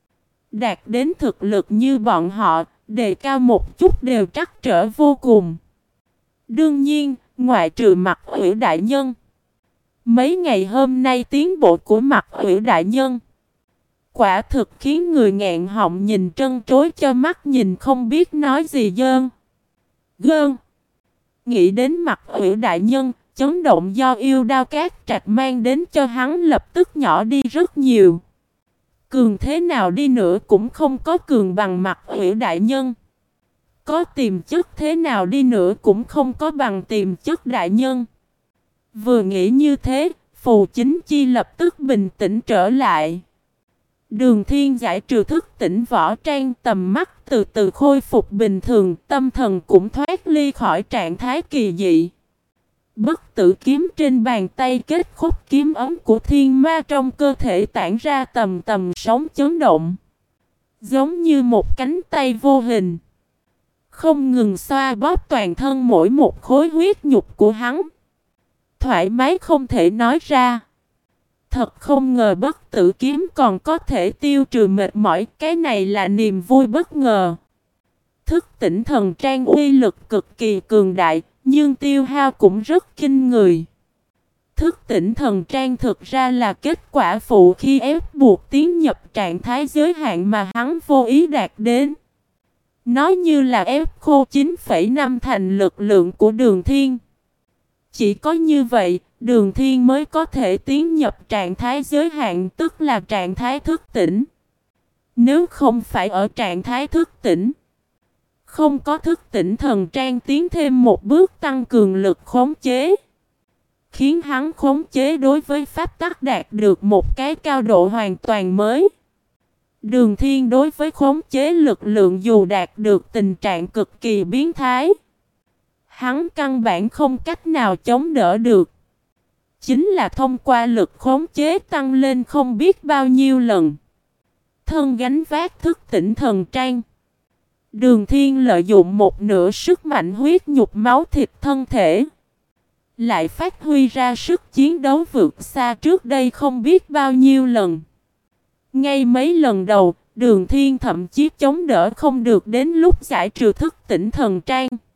Speaker 1: Đạt đến thực lực như bọn họ, đề cao một chút đều trắc trở vô cùng. Đương nhiên, ngoại trừ Mặc Ủy đại nhân. Mấy ngày hôm nay tiến bộ của Mặc Ủy đại nhân quả thực khiến người nghẹn họng nhìn trân trối cho mắt nhìn không biết nói gì dơn. Gơn. Nghĩ đến Mặc Ủy đại nhân, chấn động do yêu đao Cát Trạc mang đến cho hắn lập tức nhỏ đi rất nhiều. Cường thế nào đi nữa cũng không có cường bằng Mặc Ủy đại nhân. Có tiềm chất thế nào đi nữa cũng không có bằng tiềm chất đại nhân. Vừa nghĩ như thế, Phù Chính Chi lập tức bình tĩnh trở lại. Đường Thiên giải trừ thức tỉnh võ trang, tầm mắt từ từ khôi phục bình thường, tâm thần cũng thoát ly khỏi trạng thái kỳ dị. Bất tử kiếm trên bàn tay kết khúc kiếm ấm của thiên ma trong cơ thể tản ra tầm tầm sóng chấn động. Giống như một cánh tay vô hình. Không ngừng xoa bóp toàn thân mỗi một khối huyết nhục của hắn. Thoải mái không thể nói ra. Thật không ngờ bất tử kiếm còn có thể tiêu trừ mệt mỏi. Cái này là niềm vui bất ngờ. Thức tỉnh thần trang uy lực cực kỳ cường đại. Nhưng tiêu hao cũng rất kinh người. Thức tỉnh thần trang thực ra là kết quả phụ khi ép buộc tiến nhập trạng thái giới hạn mà hắn vô ý đạt đến. Nó như là ép khô chín phẩy năm thành lực lượng của Đường Thiên. Chỉ có như vậy, Đường Thiên mới có thể tiến nhập trạng thái giới hạn, tức là trạng thái thức tỉnh. Nếu không phải ở trạng thái thức tỉnh, không có thức tỉnh thần trang tiến thêm một bước tăng cường lực khống chế, khiến hắn khống chế đối với pháp tắc đạt được một cái cao độ hoàn toàn mới. Đường Thiên đối với khống chế lực lượng dù đạt được tình trạng cực kỳ biến thái. Hắn căn bản không cách nào chống đỡ được. Chính là thông qua lực khống chế tăng lên không biết bao nhiêu lần. Thân gánh vác thức tỉnh thần trang. Đường Thiên lợi dụng một nửa sức mạnh huyết nhục máu thịt thân thể. Lại phát huy ra sức chiến đấu vượt xa trước đây không biết bao nhiêu lần. Ngay mấy lần đầu, Đường Thiên thậm chí chống đỡ không được đến lúc giải trừ thức tỉnh thần trang.